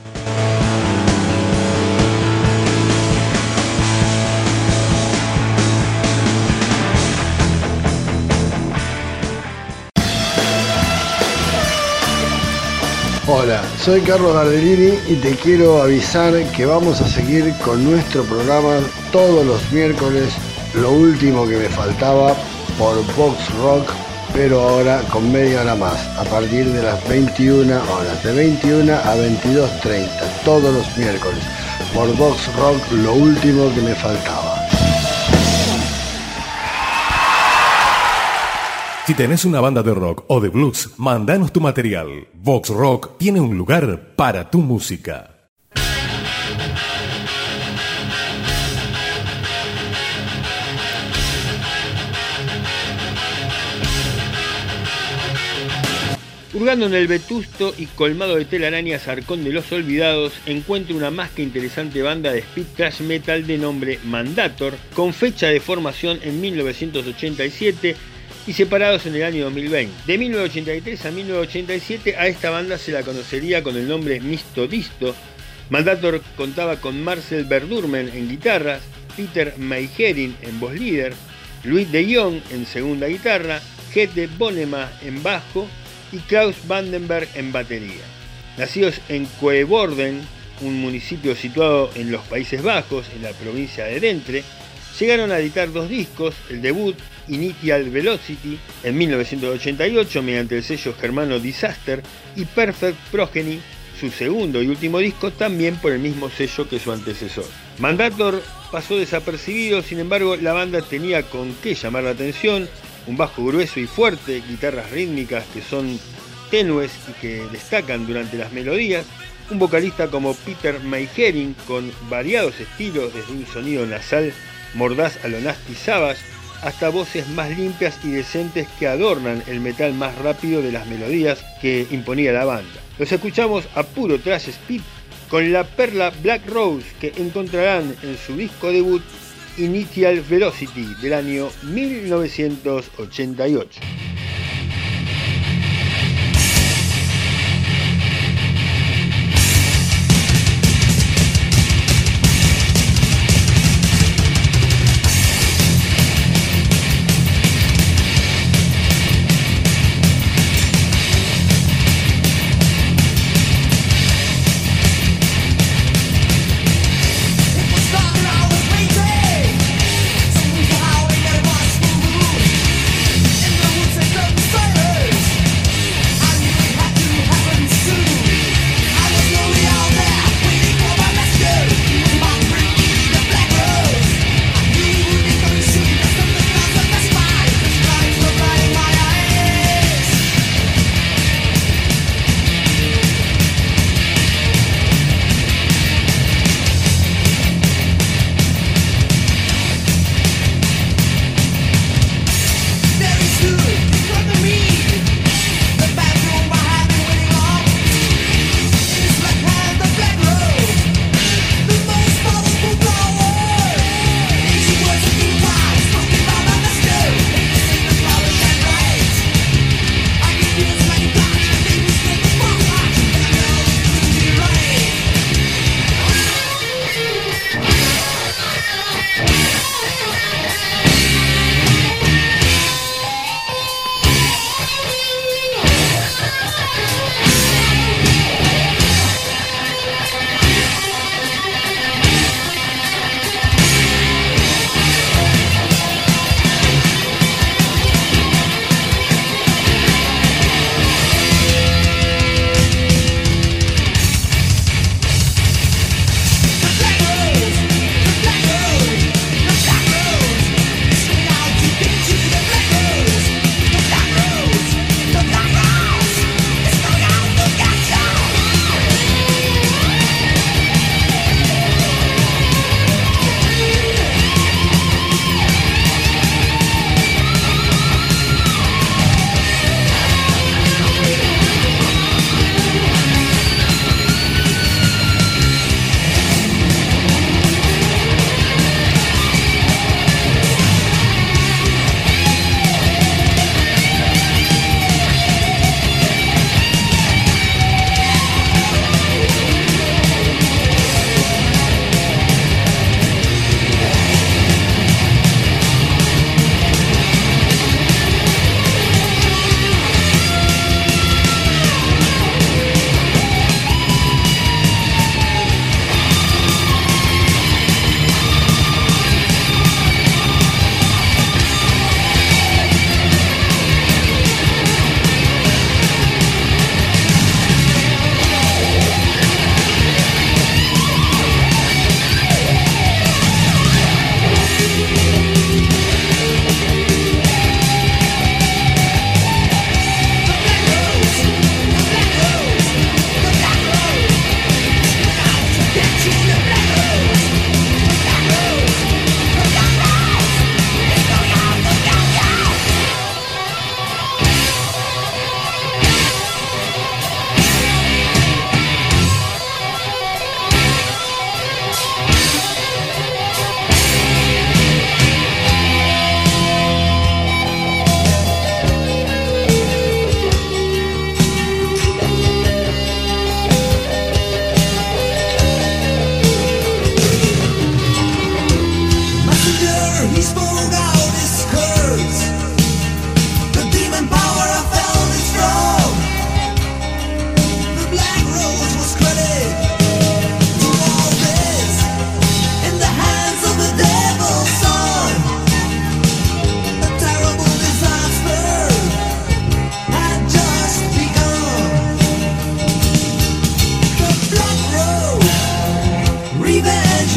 Speaker 14: Hola, soy Carlos Gardelini y te quiero avisar que vamos a seguir con nuestro programa todos los miércoles, lo último que me faltaba, por Box Rock, pero ahora con media hora más, a partir de las 21 horas, de 21 a 22:30, todos los miércoles, por Box Rock, lo último que me faltaba.
Speaker 6: Si tenés una banda de rock o de blues, mandanos tu material. Vox Rock tiene un lugar para tu música.
Speaker 2: Hurgando en el vetusto y colmado de telarañas Arcón de los Olvidados, encuentro una más que interesante banda de speed thrash metal de nombre Mandator, con fecha de formación en 1987 y separados en el año 2020. De 1983 a 1987 a esta banda se la conocería con el nombre Misto Disto. Mandator contaba con Marcel Verdurmen en guitarras, Peter Meijerin en voz líder, Luis de Jong en segunda guitarra, Gete Bonema en bajo y Klaus Vandenberg en batería. Nacidos en Coevorden, un municipio situado en los Países Bajos, en la provincia de Drenthe, llegaron a editar 2 discos, el debut Initial Velocity en 1988 mediante el sello germano Disaster y Perfect Progeny, su segundo y último disco, también por el mismo sello que su antecesor. Mandator pasó desapercibido, sin embargo la banda tenía con qué llamar la atención, un bajo grueso y fuerte, guitarras rítmicas que son tenues y que destacan durante las melodías, un vocalista como Peter Meijerin con variados estilos, desde un sonido nasal mordaz a lo Nasty Savage, hasta voces más limpias y decentes que adornan el metal más rápido de las melodías que imponía la banda. Los escuchamos a puro thrash speed con la perla Black Rose, que encontrarán en su disco debut Initial Velocity del año 1988.
Speaker 5: Woods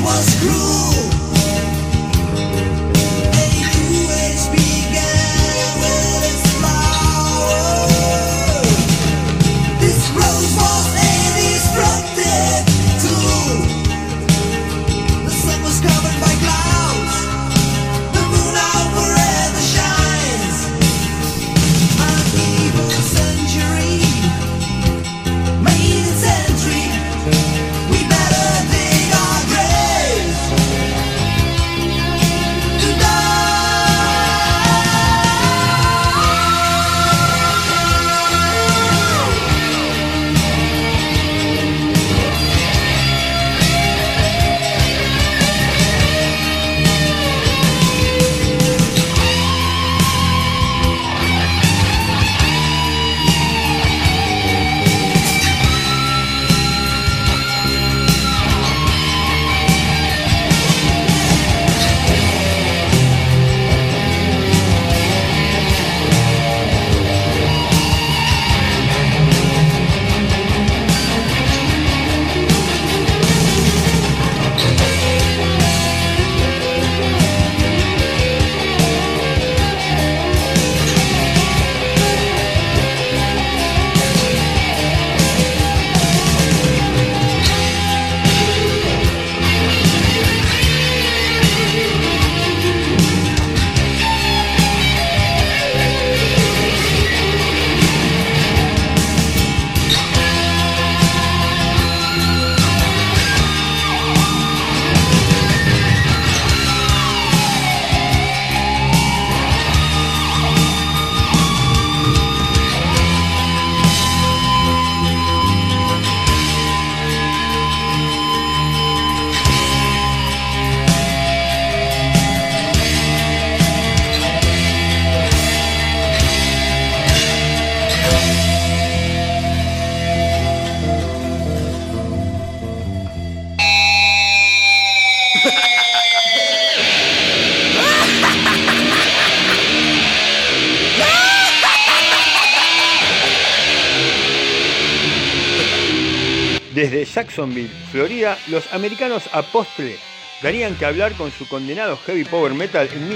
Speaker 2: Desde Jacksonville, Florida, los americanos Apostle darían que hablar con su condenado heavy power metal en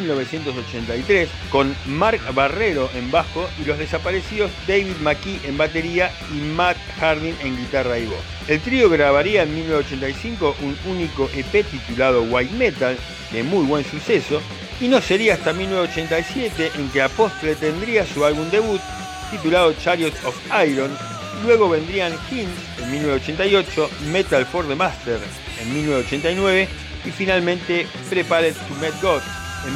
Speaker 2: 1983, con Mark Barrero en bajo y los desaparecidos David McKee en batería y Matt Harding en guitarra y voz. El trío grabaría en 1985 un único EP titulado White Metal, de muy buen suceso, y no sería hasta 1987 en que Apostle tendría su álbum debut titulado Chariots of Iron. Luego vendrían Hymns en 1988, Metal for the Master en 1989 y finalmente Prepared to Meet God en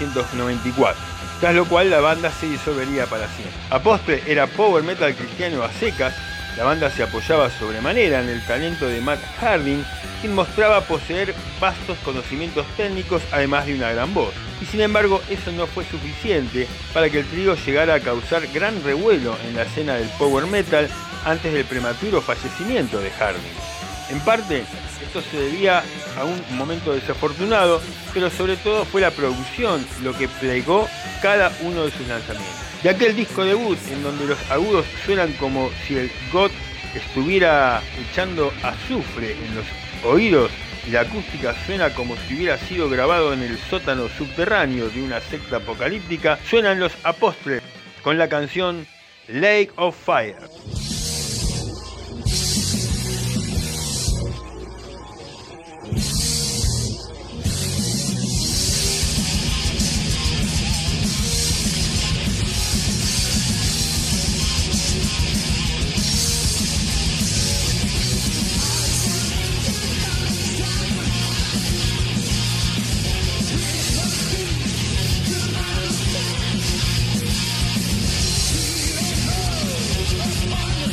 Speaker 2: 1994, tras lo cual la banda se disolvería para siempre. Apostle era power metal cristiano a secas. La banda se apoyaba sobremanera en el talento de Matt Harding, quien mostraba poseer vastos conocimientos técnicos además de una gran voz. Y sin embargo, eso no fue suficiente para que el trío llegara a causar gran revuelo en la escena del power metal antes del prematuro fallecimiento de Harding. En parte, esto se debía a un momento desafortunado, pero sobre todo fue la producción lo que plegó cada uno de sus lanzamientos. De aquel disco debut, en donde los agudos suenan como si el God estuviera echando azufre en los oídos y la acústica suena como si hubiera sido grabado en el sótano subterráneo de una secta apocalíptica, suenan los Apóstoles con la canción Lake of Fire.
Speaker 5: Fire.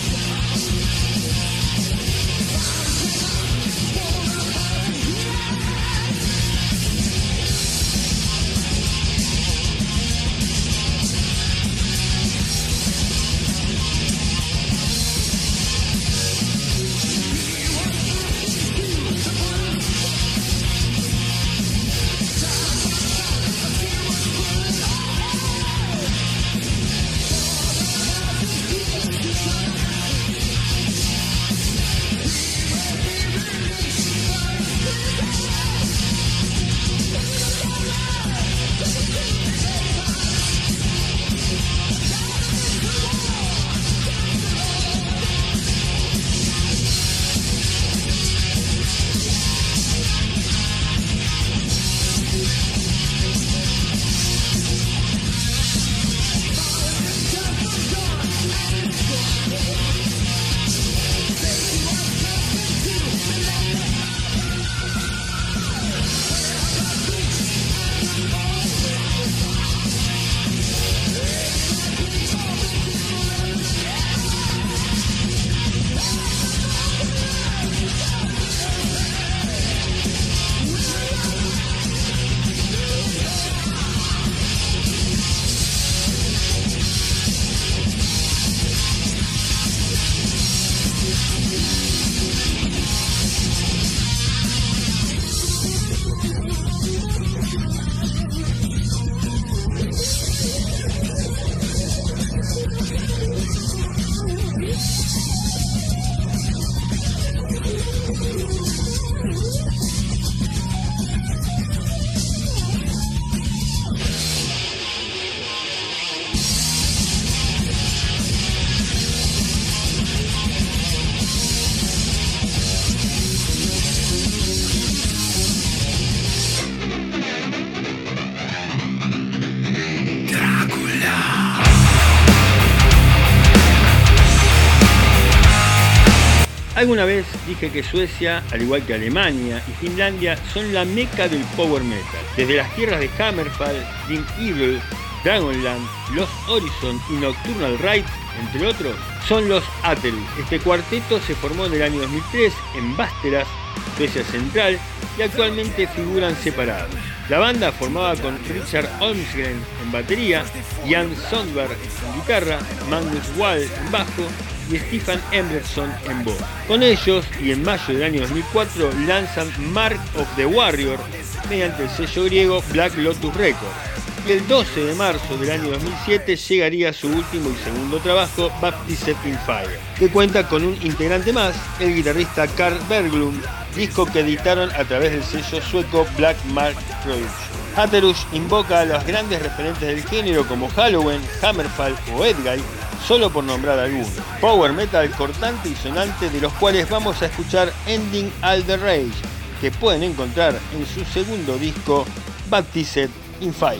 Speaker 2: Alguna vez dije que Suecia, al igual que Alemania y Finlandia, son la meca del power metal. Desde las tierras de Hammerfall, Dream Evil, Dragonland, Lost Horizon y Nocturnal Rites, entre otros, son los Aterus. Este cuarteto se formó en el año 2003 en Västerås, Suecia Central, y actualmente figuran separados. La banda formaba con Richard Holmgren en batería, Jan Sundberg en guitarra, Magnus Wall en bajo y Stefan Emberson en voz. Con ellos, y en mayo del año 2004, lanzan Mark of the Warrior mediante el sello griego Black Lotus Records. Y el 12 de marzo del año 2007 llegaría su último y segundo trabajo, Baptized in Fire, que cuenta con un integrante más, el guitarrista Carl Berglund, disco que editaron a través del sello sueco Black Mark Productions. Aterus invoca a los grandes referentes del género como Halloween, Hammerfall o Edguy, solo por nombrar algunos. Power metal cortante y sonante, de los cuales vamos a escuchar Ending All the Rage, que pueden encontrar en su segundo disco, Baptized in Fire.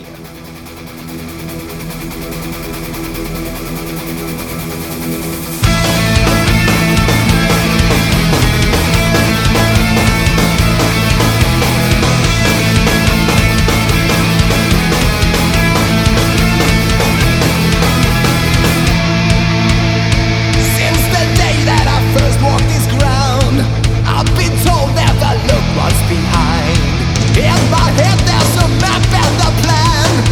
Speaker 5: Behind. In my head there's a map and a plan.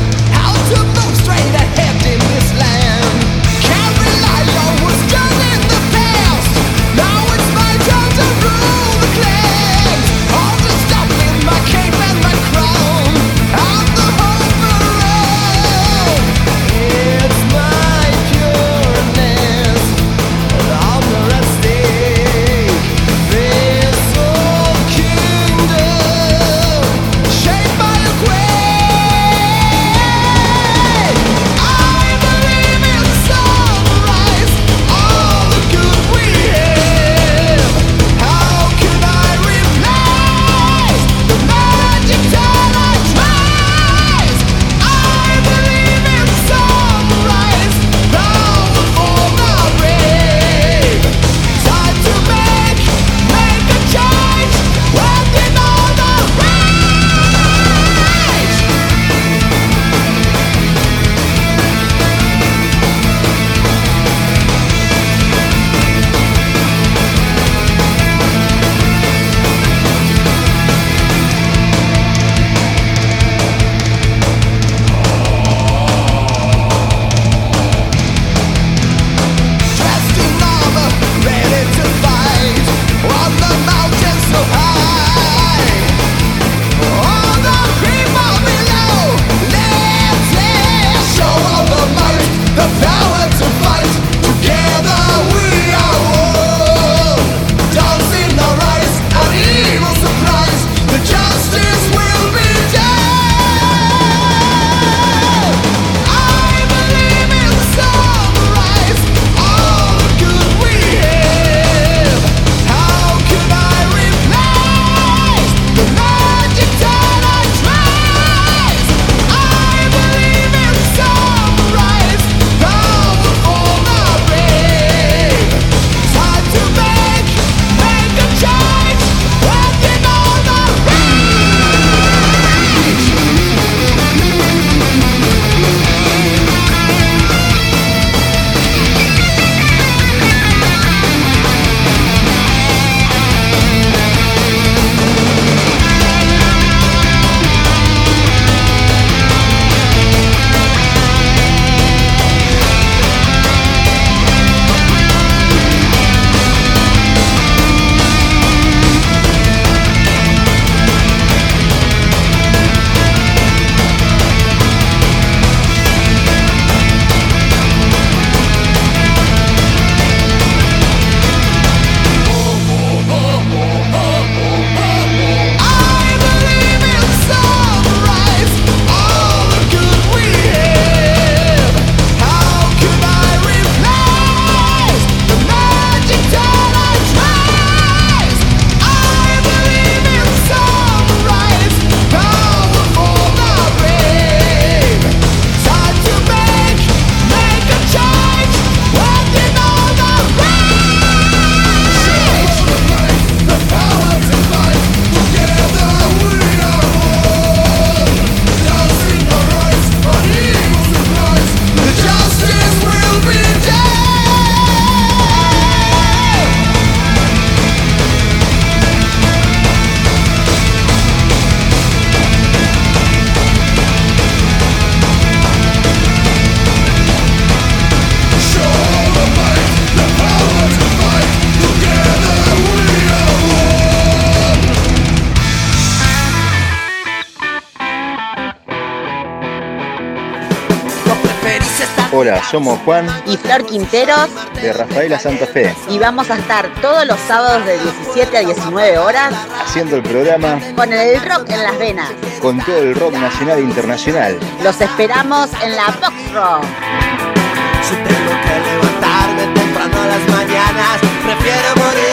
Speaker 15: Hola, somos Juan
Speaker 16: y Flor Quinteros
Speaker 15: de Rafaela Santa Fe
Speaker 16: y vamos a estar todos los sábados de 17 a 19 horas
Speaker 15: haciendo el programa
Speaker 16: con el rock en las venas,
Speaker 15: con todo el rock nacional e internacional.
Speaker 16: Los esperamos en la Box Rock.
Speaker 5: Si tengo que levantarme temprano a las mañanas, prefiero morir.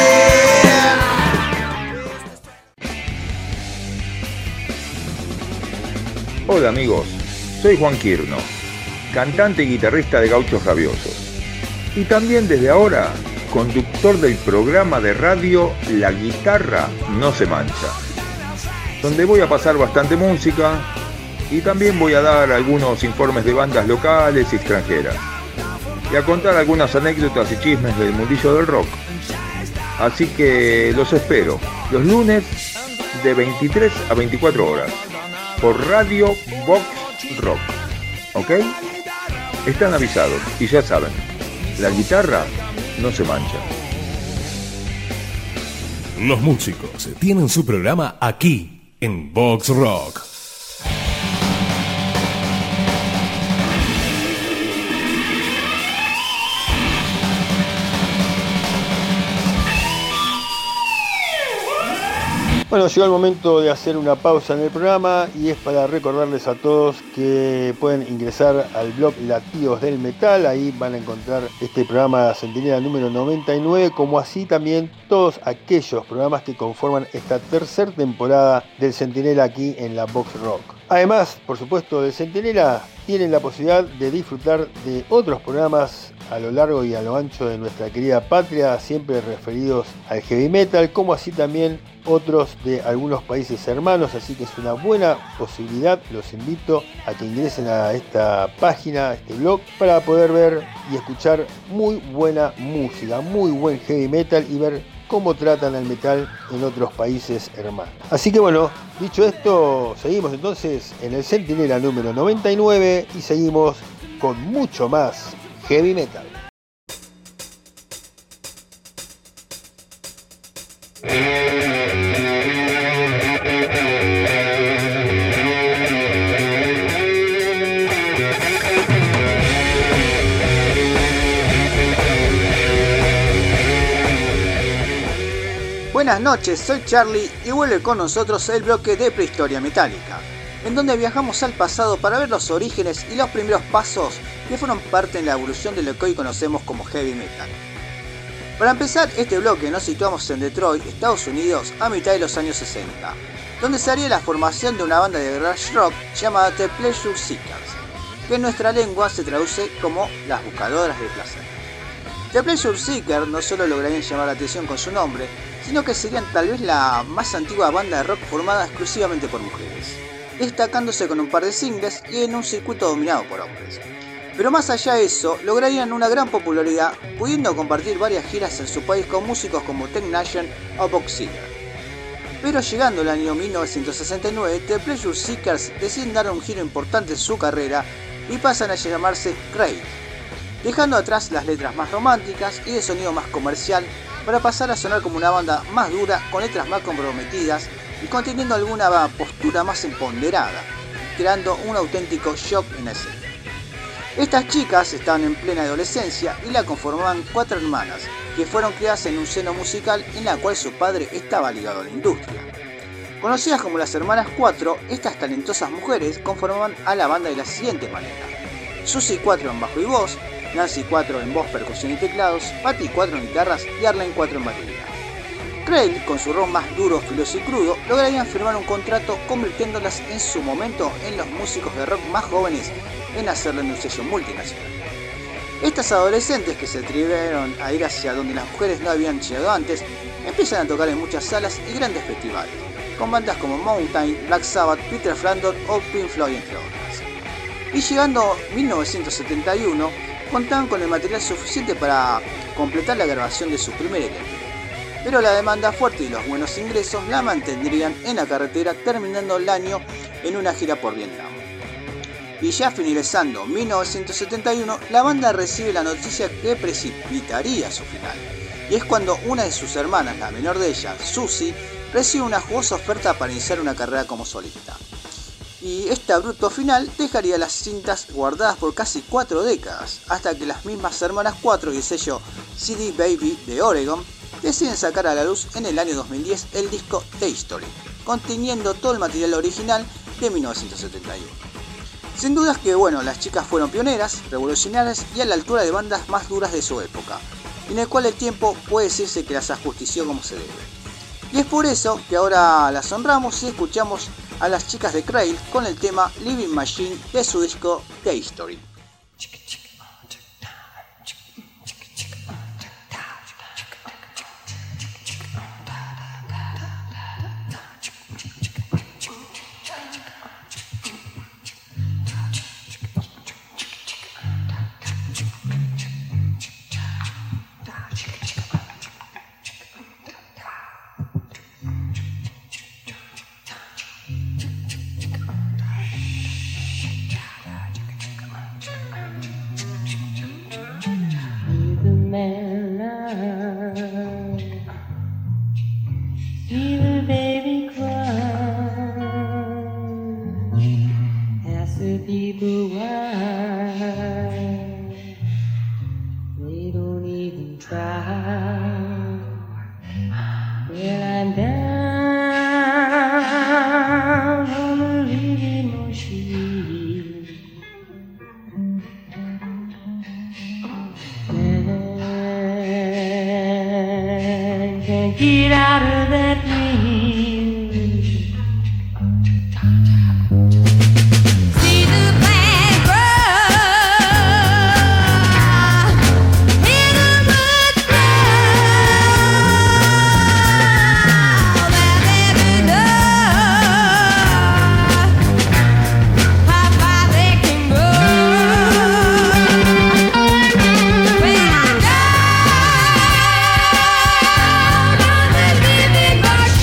Speaker 17: Hola amigos, soy Juan Quirno, cantante y guitarrista de Gauchos Rabiosos. Y también desde ahora, conductor del programa de radio La Guitarra No Se Mancha, donde voy a pasar bastante música y también voy a dar algunos informes de bandas locales y extranjeras. Y a contar algunas anécdotas y chismes del mundillo del rock. Así que los espero los lunes de 23 a 24 horas. Por Radio Box Rock, ¿ok? Están avisados y ya saben, la guitarra no se mancha.
Speaker 6: Los músicos tienen su programa aquí en Box Rock.
Speaker 2: Bueno, llegó el momento de hacer una pausa en el programa y es para recordarles a todos que pueden ingresar al blog Latidos del Metal. Ahí van a encontrar este programa Centinela número 99, como así también todos aquellos programas que conforman esta tercera temporada del Centinela aquí en la Box Rock. Además, por supuesto, del Centinela tienen la posibilidad de disfrutar de otros programas a lo largo y a lo ancho de nuestra querida patria, siempre referidos al heavy metal, como así también otros de algunos países hermanos, así que es una buena posibilidad. Los invito a que ingresen a esta página, a este blog, para poder ver y escuchar muy buena música, muy buen heavy metal y ver cómo tratan al metal en otros países hermanos. Así que bueno, dicho esto, seguimos entonces en el Centinela número 99 y seguimos con mucho más heavy metal.
Speaker 7: Buenas noches, soy Charlie y vuelve con nosotros el bloque de Prehistoria Metálica, en donde viajamos al pasado para ver los orígenes y los primeros pasos que fueron parte en la evolución de lo que hoy conocemos como heavy metal. Para empezar este bloque nos situamos en Detroit, Estados Unidos, a mitad de los años 60, donde se haría la formación de una banda de garage rock llamada The Pleasure Seekers, que en nuestra lengua se traduce como las buscadoras de placer. The Pleasure Seekers no solo lograrían llamar la atención con su nombre, sino que serían tal vez la más antigua banda de rock formada exclusivamente por mujeres, destacándose con un par de singles y en un circuito dominado por hombres. Pero más allá de eso, lograrían una gran popularidad, pudiendo compartir varias giras en su país con músicos como Ted Nugent o Bob Seger. Pero llegando el año 1969, The Pleasure Seekers deciden dar un giro importante en su carrera y pasan a llamarse Craig, dejando atrás las letras más románticas y de sonido más comercial para pasar a sonar como una banda más dura, con letras más comprometidas y conteniendo alguna postura más empoderada, creando un auténtico shock en la escena. Estas chicas estaban en plena adolescencia y la conformaban 4 hermanas, que fueron criadas en un seno musical en la cual su padre estaba ligado a la industria. Conocidas como las Hermanas 4, estas talentosas mujeres conformaban a la banda de la siguiente manera: Susie 4 en bajo y voz, Nancy 4 en voz, percusión y teclados, Patty 4 en guitarras y Arlene 4 en batería. Craig, con su rock más duro, filoso y crudo, lograrían firmar un contrato convirtiéndolas en su momento en los músicos de rock más jóvenes en hacerlo en un sello multinacional. Estas adolescentes, que se atrevieron a ir hacia donde las mujeres no habían llegado antes, empiezan a tocar en muchas salas y grandes festivales, con bandas como Mountain, Black Sabbath, Peter Frampton o Pink Floyd, entre otras. Y llegando 1971, contaban con el material suficiente para completar la grabación de su primer LP. Pero la demanda fuerte y los buenos ingresos la mantendrían en la carretera, terminando el año en una gira por Vietnam. Y ya finalizando 1971, la banda recibe la noticia que precipitaría su final. Y es cuando una de sus hermanas, la menor de ellas, Susie, recibe una jugosa oferta para iniciar una carrera como solista. y este abrupto final dejaría las cintas guardadas por casi 4 décadas, hasta que las mismas hermanas 4 y el sello CD Baby de Oregon deciden sacar a la luz en el año 2010 el disco The History, conteniendo todo el material original de 1971. Sin dudas que las chicas fueron pioneras, revolucionarias y a la altura de bandas más duras de su época, y en el cual el tiempo puede decirse que las ajustició como se debe. Y es por eso que ahora las honramos y escuchamos a las chicas de Cradle con el tema Living Machine de su disco The History.
Speaker 18: Get out of that dream. See the plant grow, hear the birds grow. They'll never know how far they can go. When I go down the living bush.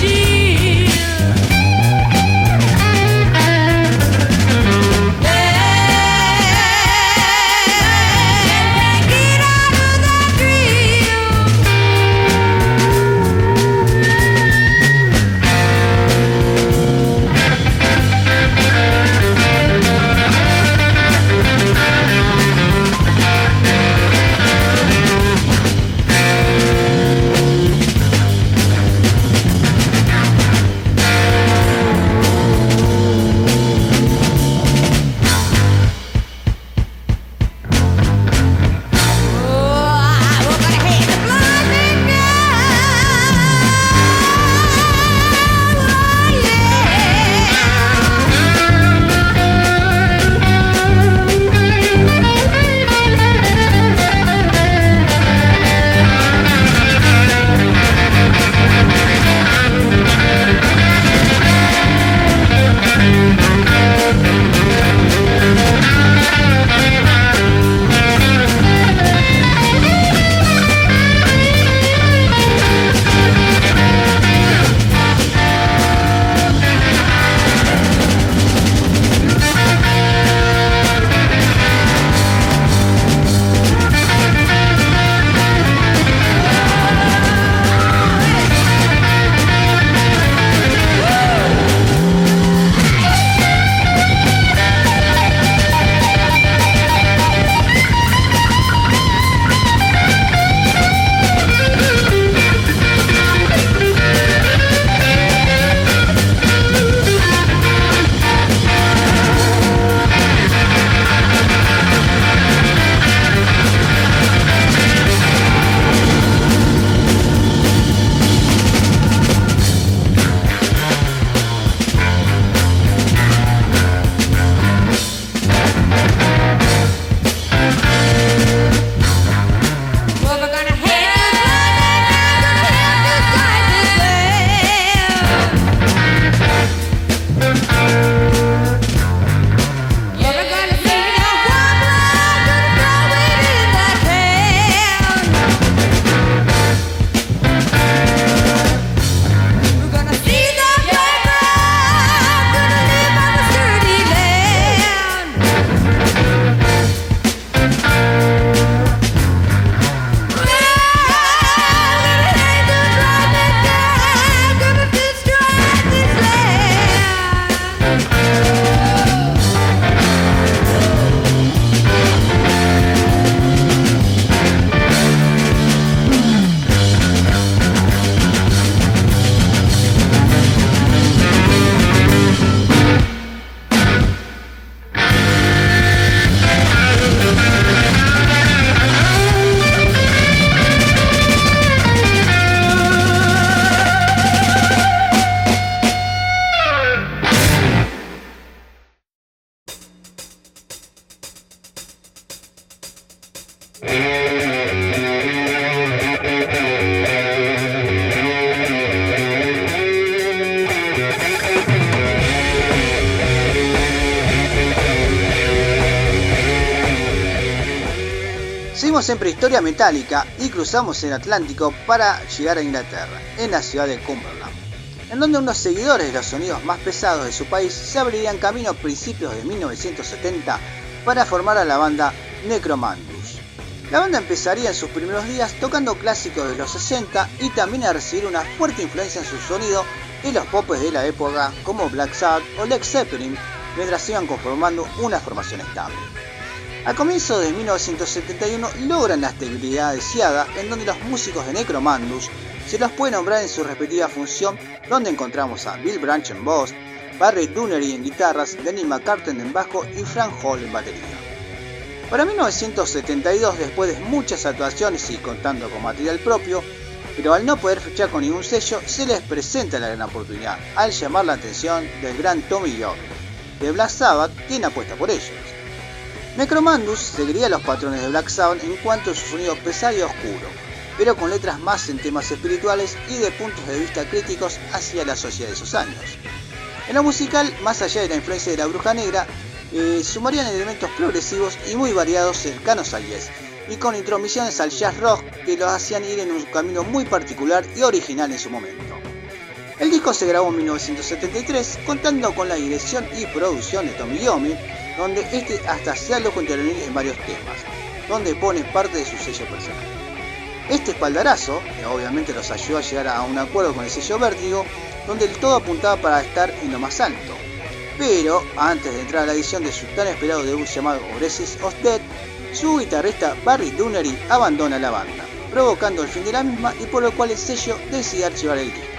Speaker 7: Seguimos en prehistoria metálica y cruzamos el Atlántico para llegar a Inglaterra, en la ciudad de Cumberland, en donde unos seguidores de los sonidos más pesados de su país se abrirían camino a principios de 1970 para formar a la banda Necromandus. La banda empezaría en sus primeros días tocando clásicos de los 60 y también a recibir una fuerte influencia en su sonido de los popes de la época como Black Sabbath o Led Zeppelin, mientras iban conformando una formación estable. A comienzos de 1971 logran la estabilidad deseada, en donde los músicos de Necromandus se los puede nombrar en su respectiva función, donde encontramos a Bill Branch en voz, Barry Dunnery en guitarras, Denny McCartney en bajo y Frank Hall en batería. Para 1972, después de muchas actuaciones y contando con material propio, pero al no poder fichar con ningún sello, se les presenta la gran oportunidad, al llamar la atención del gran Tommy York, de Black Sabbath, quien apuesta por ellos. Necromandus seguiría los patrones de Black Sabbath en cuanto a su sonido pesado y oscuro, pero con letras más en temas espirituales y de puntos de vista críticos hacia la sociedad de esos años. En lo musical, más allá de la influencia de la bruja negra, sumarían elementos progresivos y muy variados cercanos al jazz, y con intromisiones al jazz rock que los hacían ir en un camino muy particular y original en su momento. El disco se grabó en 1973, contando con la dirección y producción de Tommy Iommi, donde este hasta se alojó intervenir en varios temas, donde pone parte de su sello personal. Este espaldarazo, obviamente los ayudó a llegar a un acuerdo con el sello Vértigo, donde el todo apuntaba para estar en lo más alto. Pero, antes de entrar a la edición de su tan esperado debut llamado Oasis of Death, su guitarrista Barry Dunnery abandona la banda, provocando el fin de la misma y por lo cual el sello decide archivar el disco.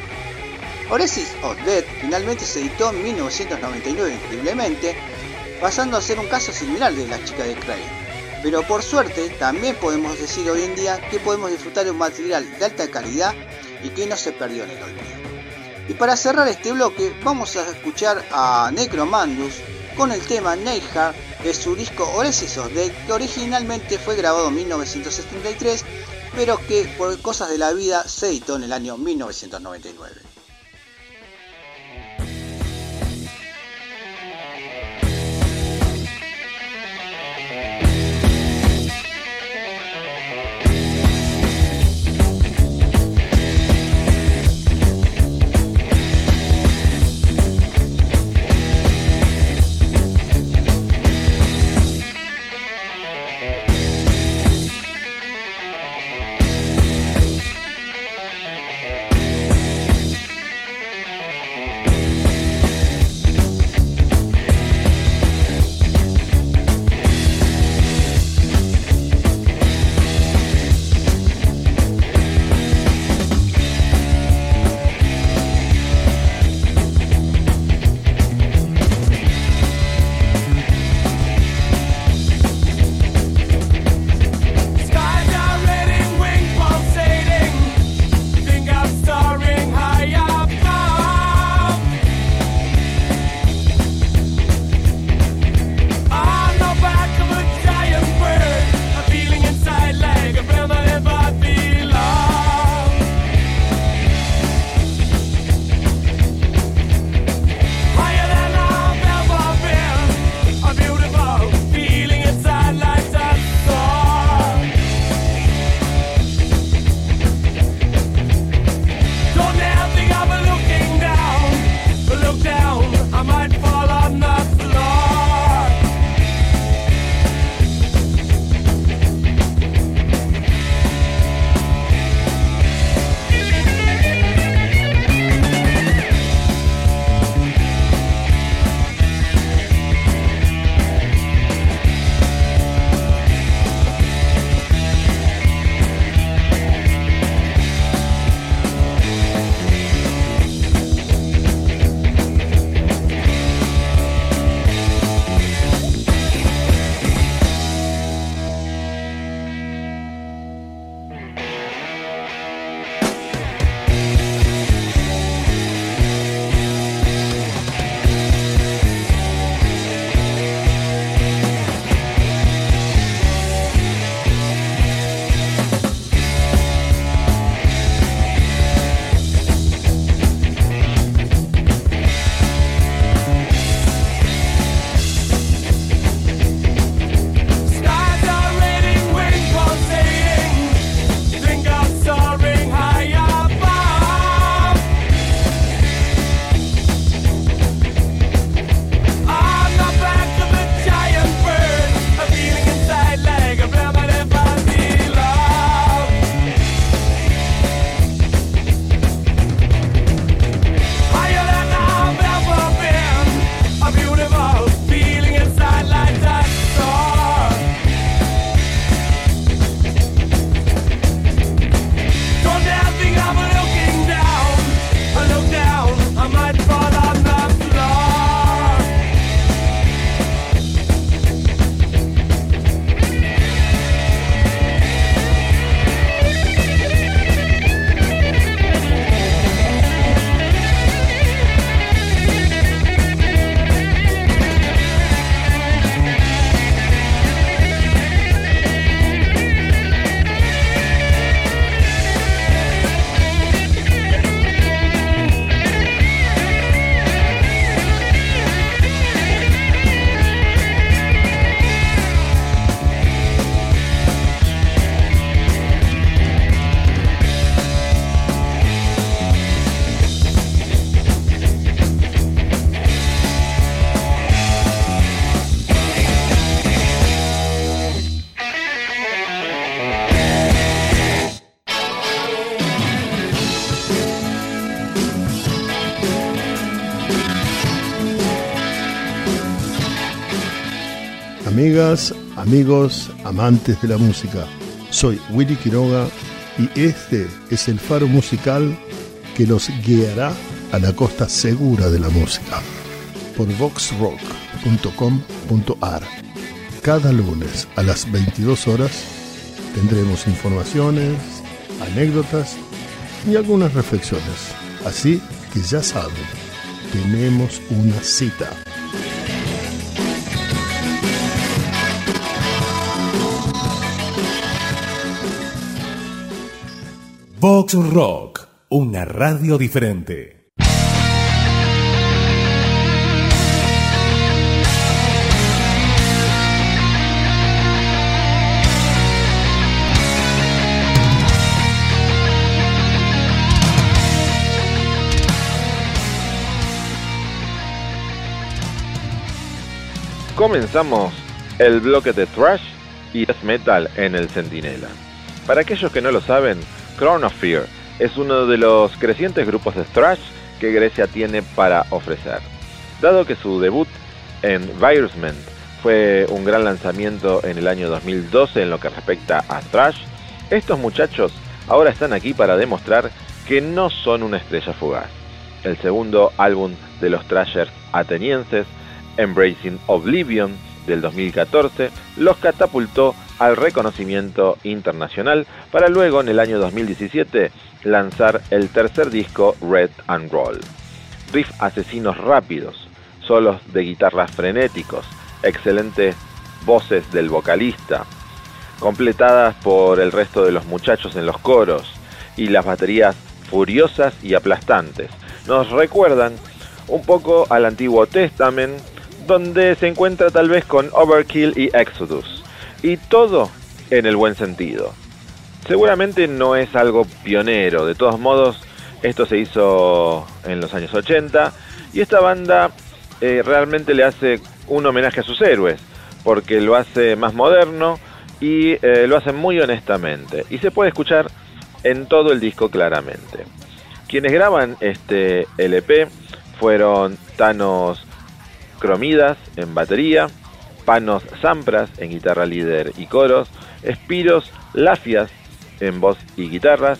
Speaker 7: Oasis of Death finalmente se editó en 1999 increíblemente, pasando a ser un caso similar de La chica de Crane. Pero por suerte también podemos decir hoy en día que podemos disfrutar de un material de alta calidad y que no se perdió en el olvido. Y para cerrar este bloque vamos a escuchar a Necromandus con el tema Neidhart de su disco Oasis of Death, que originalmente fue grabado en 1973, pero que por cosas de la vida se editó en el año 1999.
Speaker 9: amigas, amigos, amantes de la música. Soy Willy Quiroga y este es el faro musical que los guiará a la costa segura de la música por voxrock.com.ar. Cada lunes a las 22 horas tendremos informaciones, anécdotas y algunas reflexiones. Así que ya saben, tenemos una cita.
Speaker 6: Vox Rock, una radio diferente.
Speaker 12: Comenzamos el bloque de thrash y death metal en el Centinela. Para aquellos que no lo saben, Crown of Fear es uno de los crecientes grupos de thrash que Grecia tiene para ofrecer. Dado que su debut en Virusment fue un gran lanzamiento en el año 2012 en lo que respecta a thrash, estos muchachos ahora están aquí para demostrar que no son una estrella fugaz. El segundo álbum de los thrashers atenienses, Embracing Oblivion, del 2014, los catapultó al reconocimiento internacional para luego en el año 2017 lanzar el tercer disco Red and Roll. Riffs asesinos rápidos, solos de guitarras frenéticos, excelentes voces del vocalista, completadas por el resto de los muchachos en los coros, y las baterías furiosas y aplastantes. Nos recuerdan un poco al Antiguo Testament, donde se encuentra tal vez con Overkill y Exodus, y todo en el buen sentido. Seguramente no es algo pionero, de todos modos esto se hizo en los años 80 y esta banda realmente le hace un homenaje a sus héroes, porque lo hace más moderno y lo hace muy honestamente, y se puede escuchar en todo el disco claramente. Quienes graban este LP fueron Thanos Cromidas en batería, Panos Sampras en guitarra líder y coros, Spiros Lafias en voz y guitarras,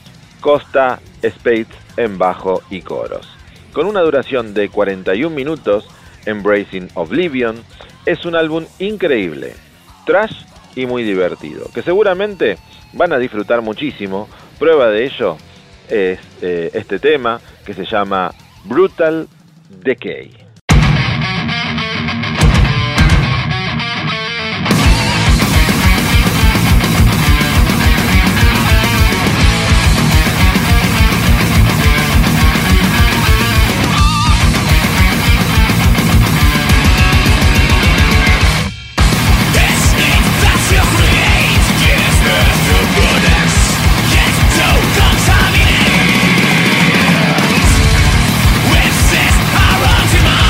Speaker 12: Costa Spades en bajo y coros. Con una duración de 41 minutos, Embracing Oblivion es un álbum increíble, thrash y muy divertido, que seguramente van a disfrutar muchísimo. Prueba de ello es este tema que se llama Brutal Decay.
Speaker 18: Contaminate. With this, I run to my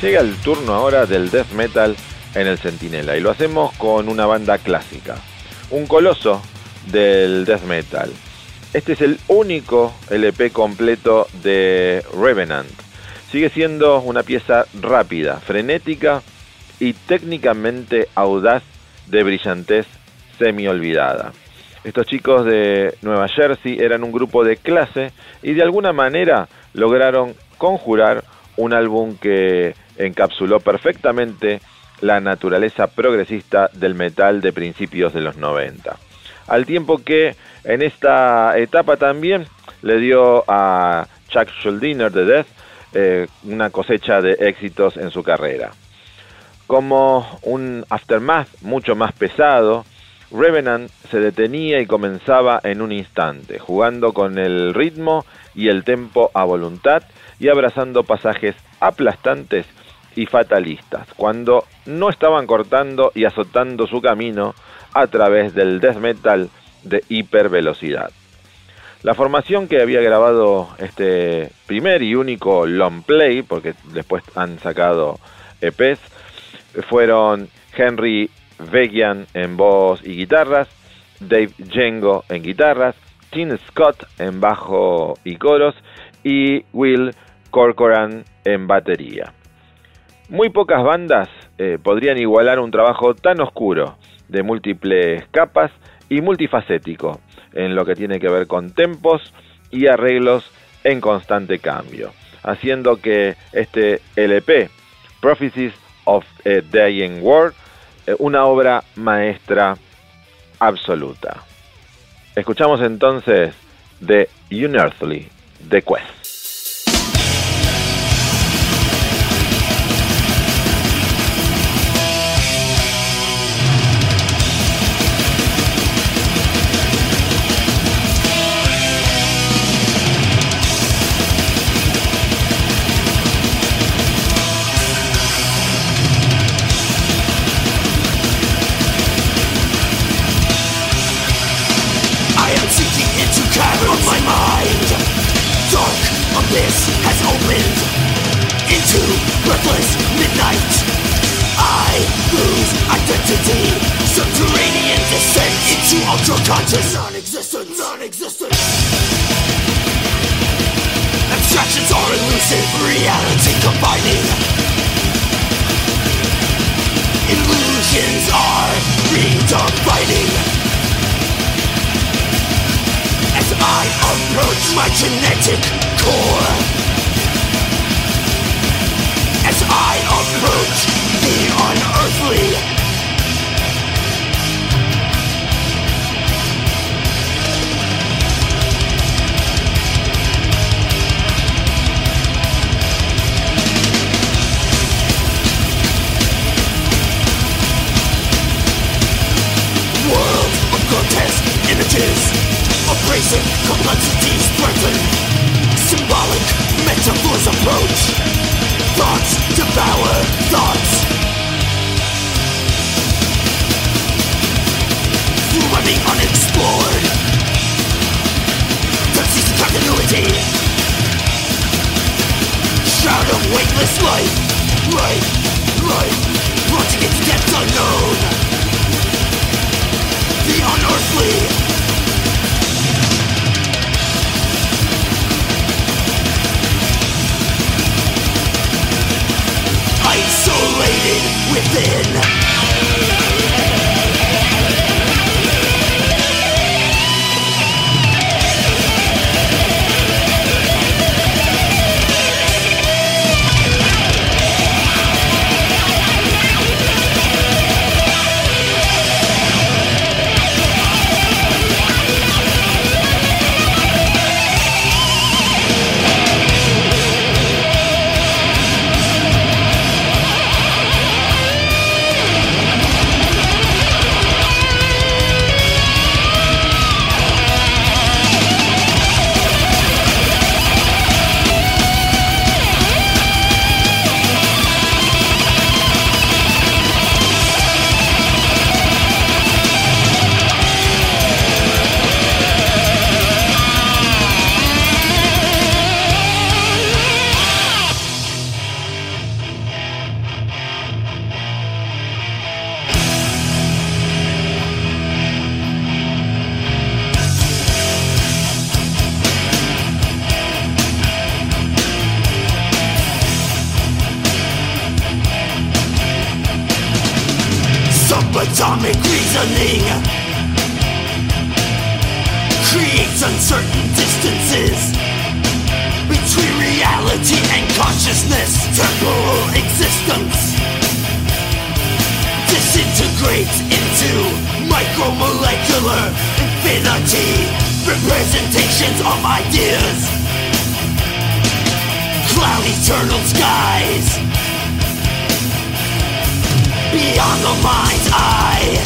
Speaker 12: Llega el turno ahora del death metal en el Centinela y lo hacemos con una banda clásica, un coloso del death metal. Este es el único LP completo de Revenant. Sigue siendo una pieza rápida, frenética y técnicamente audaz, de brillantez semi-olvidada. Estos chicos de Nueva Jersey eran un grupo de clase y de alguna manera lograron conjurar un álbum que encapsuló perfectamente la naturaleza progresista del metal de principios de los 90. Al tiempo que en esta etapa también le dio a Chuck Schuldiner de Death una cosecha de éxitos en su carrera. Como un aftermath mucho más pesado, Revenant se detenía y comenzaba en un instante, jugando con el ritmo y el tempo a voluntad y abrazando pasajes aplastantes y fatalistas, cuando no estaban cortando y azotando su camino a través del death metal de hipervelocidad. La formación que había grabado este primer y único long play, porque después han sacado EPs, fueron Henry Vegian en voz y guitarras, Dave Jengo en guitarras, Tim Scott en bajo y coros y Will Corcoran en batería. Muy pocas bandas podrían igualar un trabajo tan oscuro, de múltiples capas y multifacético, en lo que tiene que ver con tempos y arreglos en constante cambio, haciendo que este LP, Prophecies of a Dying World, una obra maestra absoluta. Escuchamos entonces The Unearthly, The Quest.
Speaker 3: This has opened into breathless midnight. I lose identity. Subterranean descent into ultra-conscious non-existent. Abstractions are elusive, reality combining. Illusions are redefining. As I approach my genetic core, as I approach the unearthly, world of grotesque images, abrasive complexities threaten. Symbolic metaphors approach. Thoughts devour thoughts. Running unexplored. Touches the continuity. Shroud of weightless life. Life. Launching into depths unknown. The unearthly. Isolated within. certain distances between reality and consciousness. Temporal existence disintegrates into micromolecular infinity. Representations of ideas, cloud eternal skies, beyond the mind's eye.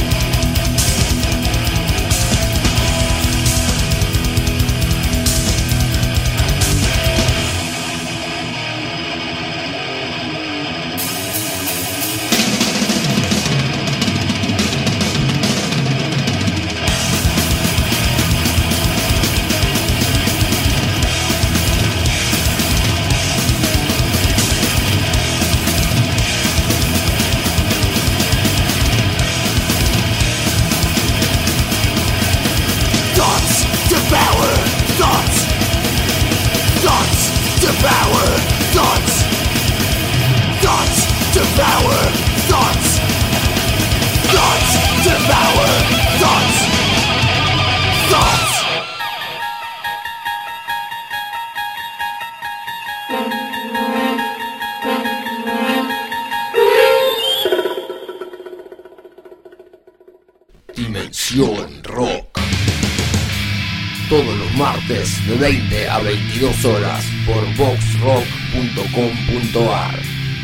Speaker 15: Dimensión Rock. Todos los martes de 20 a 22 horas por voxrock.com.ar.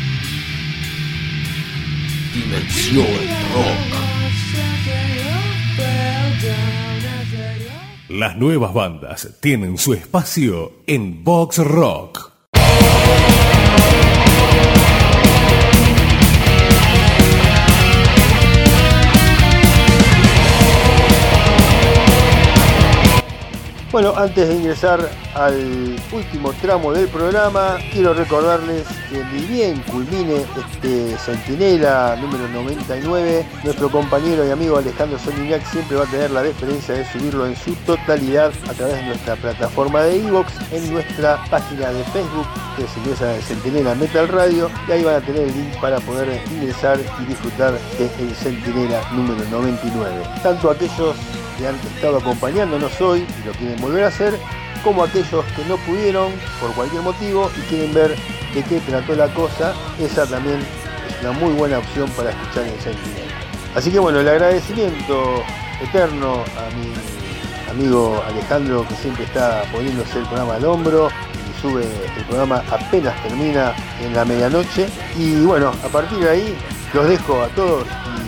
Speaker 15: Dimensión Rock.
Speaker 6: Las nuevas bandas tienen su espacio en Vox Rock.
Speaker 2: Bueno, antes de ingresar al último tramo del programa, quiero recordarles que ni bien culmine este Centinela número 99, nuestro compañero y amigo Alejandro Soliniak siempre va a tener la deferencia de subirlo en su totalidad a través de nuestra plataforma de iVoox, en nuestra página de Facebook, que se ingresa en Centinela Metal Radio, y ahí van a tener el link para poder ingresar y disfrutar del Centinela número 99. Tanto aquellos que han estado acompañándonos hoy y lo quieren volver a hacer, como aquellos que no pudieron por cualquier motivo y quieren ver de qué trató la cosa, esa también es una muy buena opción para escuchar en Centinela. Así que bueno, el agradecimiento eterno a mi amigo Alejandro, que siempre está poniéndose el programa al hombro y sube el programa apenas termina en la medianoche. Y bueno, a partir de ahí los dejo a todos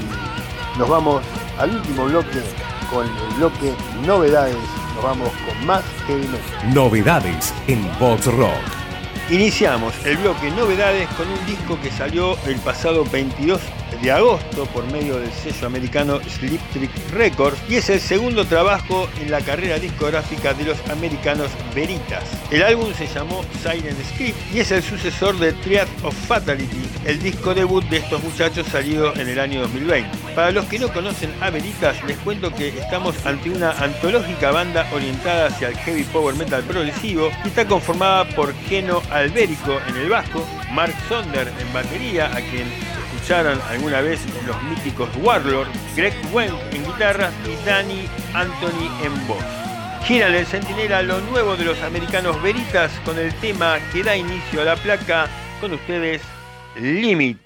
Speaker 2: y nos vamos al último bloque, con el bloque Novedades. Nos vamos con más heavy metal.
Speaker 6: Novedades en Vox Rock.
Speaker 2: Iniciamos el bloque Novedades con un disco que salió el pasado 22 de agosto por medio del sello americano Slip Trick Records y es el segundo trabajo en la carrera discográfica de los americanos Veritas. El álbum se llamó Silent Script y es el sucesor de Triad of Fatality, el disco debut de estos muchachos salido en el año 2020. Para los que no conocen a Veritas, les cuento que estamos ante una antológica banda orientada hacia el heavy power metal progresivo y está conformada por Geno Alberico en el bajo, Mark Sonder en batería, a quien escucharon alguna vez los míticos Warlord, Greg Wendt en guitarra y Danny Anthony en voz. Gira el Centinela lo nuevo de los americanos Veritas con el tema que da inicio a la placa, con ustedes Limit.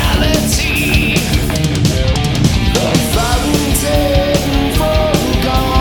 Speaker 3: Fountain for God.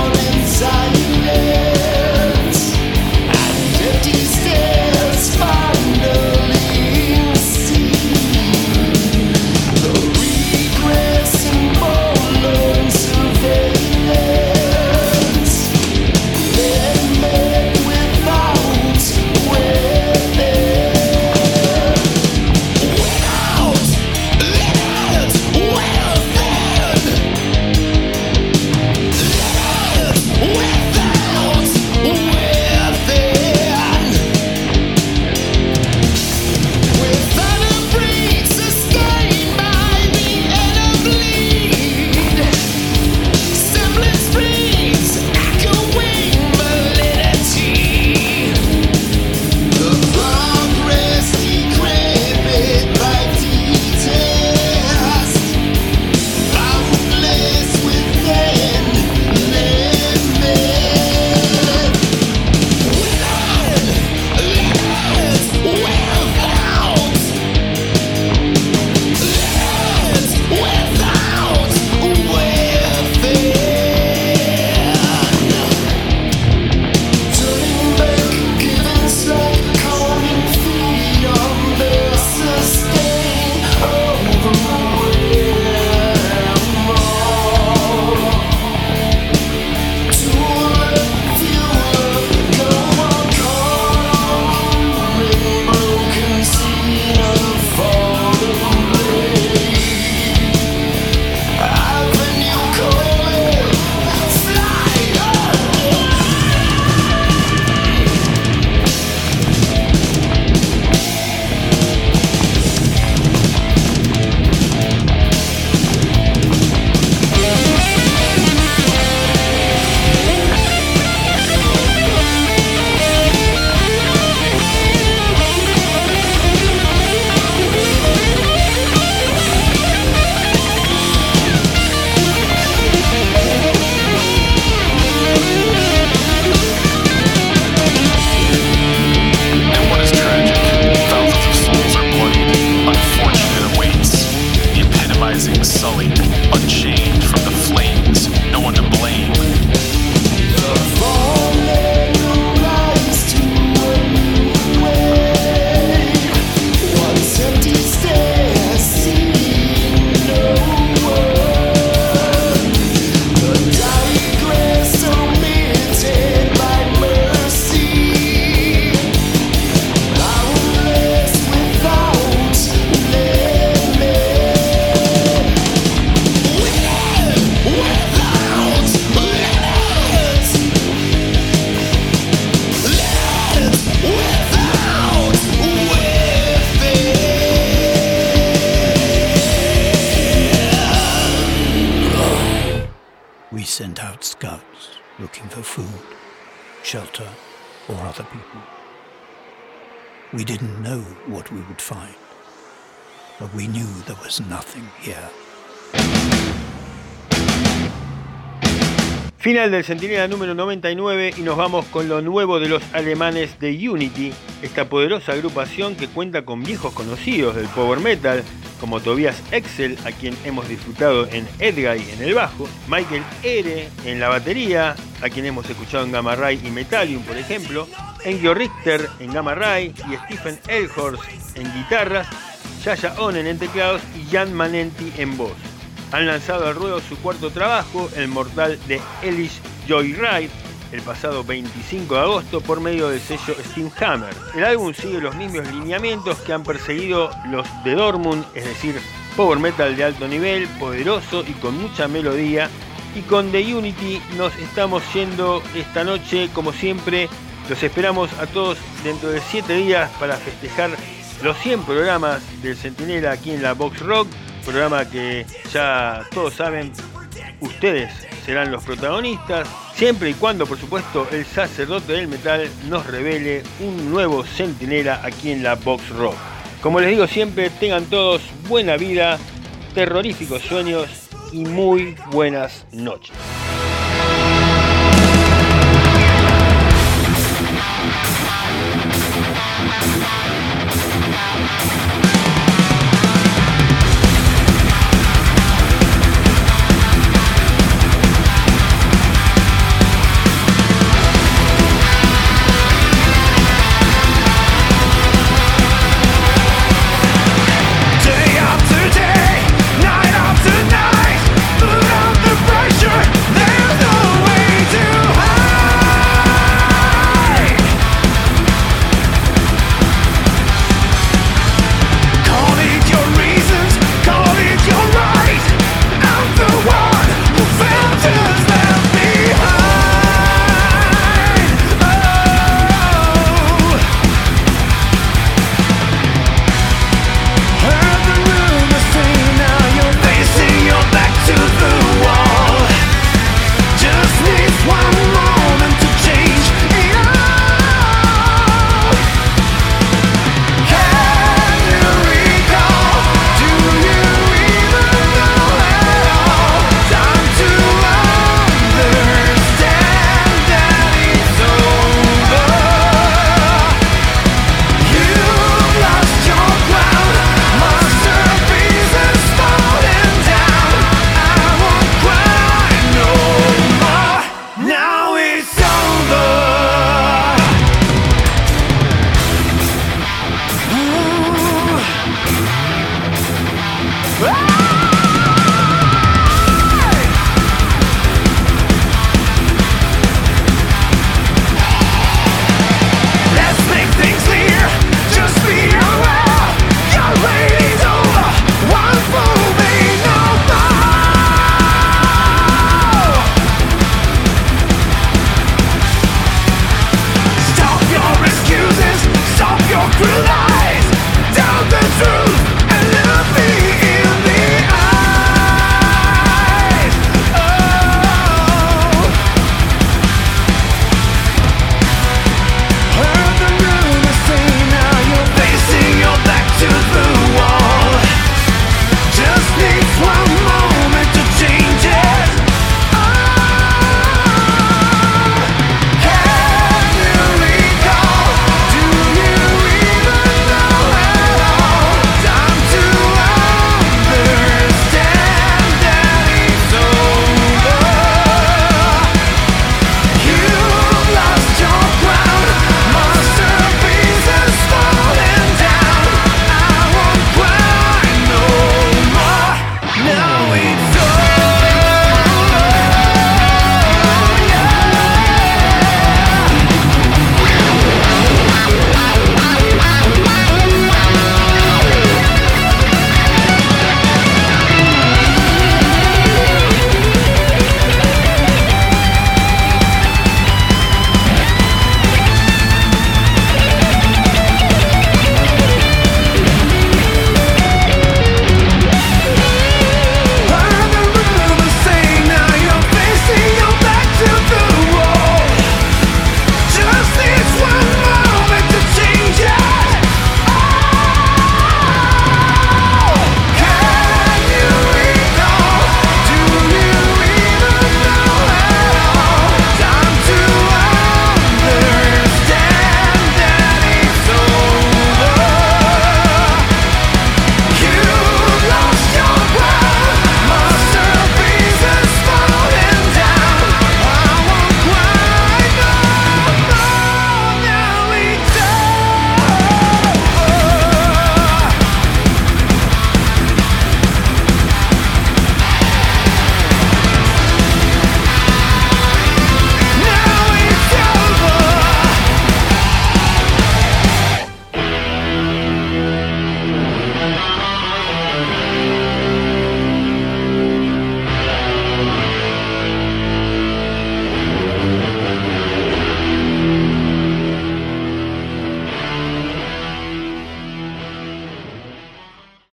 Speaker 19: unsullied, unchained from the flames, no one to blame. The fallen rise to a new way. Once empty stairs see no one. The dying glass omitted by mercy. Powerless without limit.
Speaker 20: We sent out scouts looking for food, shelter, or other people. We didn't know what we would find, but we knew there was nothing here.
Speaker 2: Final del Centinela número 99 y nos vamos con lo nuevo de los alemanes de Unity, esta poderosa agrupación que cuenta con viejos conocidos del power metal como Tobias Exel, a quien hemos disfrutado en Edguy en el bajo, Michael Ere en la batería, a quien hemos escuchado en Gamma Ray y Metallium por ejemplo, Engio Richter en Gamma Ray y Stephen Elhorst en guitarras, Yaya Onen en teclados y Jan Manenti en voz. Han lanzado al ruedo su cuarto trabajo, El Mortal de Hellish Joyride, el pasado 25 de agosto por medio del sello Steamhammer. El álbum sigue los mismos lineamientos que han perseguido los de Dortmund, es decir, power metal de alto nivel, poderoso y con mucha melodía. Y con The Unity nos estamos yendo esta noche, como siempre. Los esperamos a todos dentro de 7 días para festejar los 100 programas del Centinela aquí en la Box Rock. Programa que ya todos saben, ustedes serán los protagonistas, siempre y cuando, por supuesto, el sacerdote del metal nos revele un nuevo Centinela aquí en la Box Rock. Como les digo siempre, tengan todos buena vida, terroríficos sueños y muy buenas noches.
Speaker 18: Ah!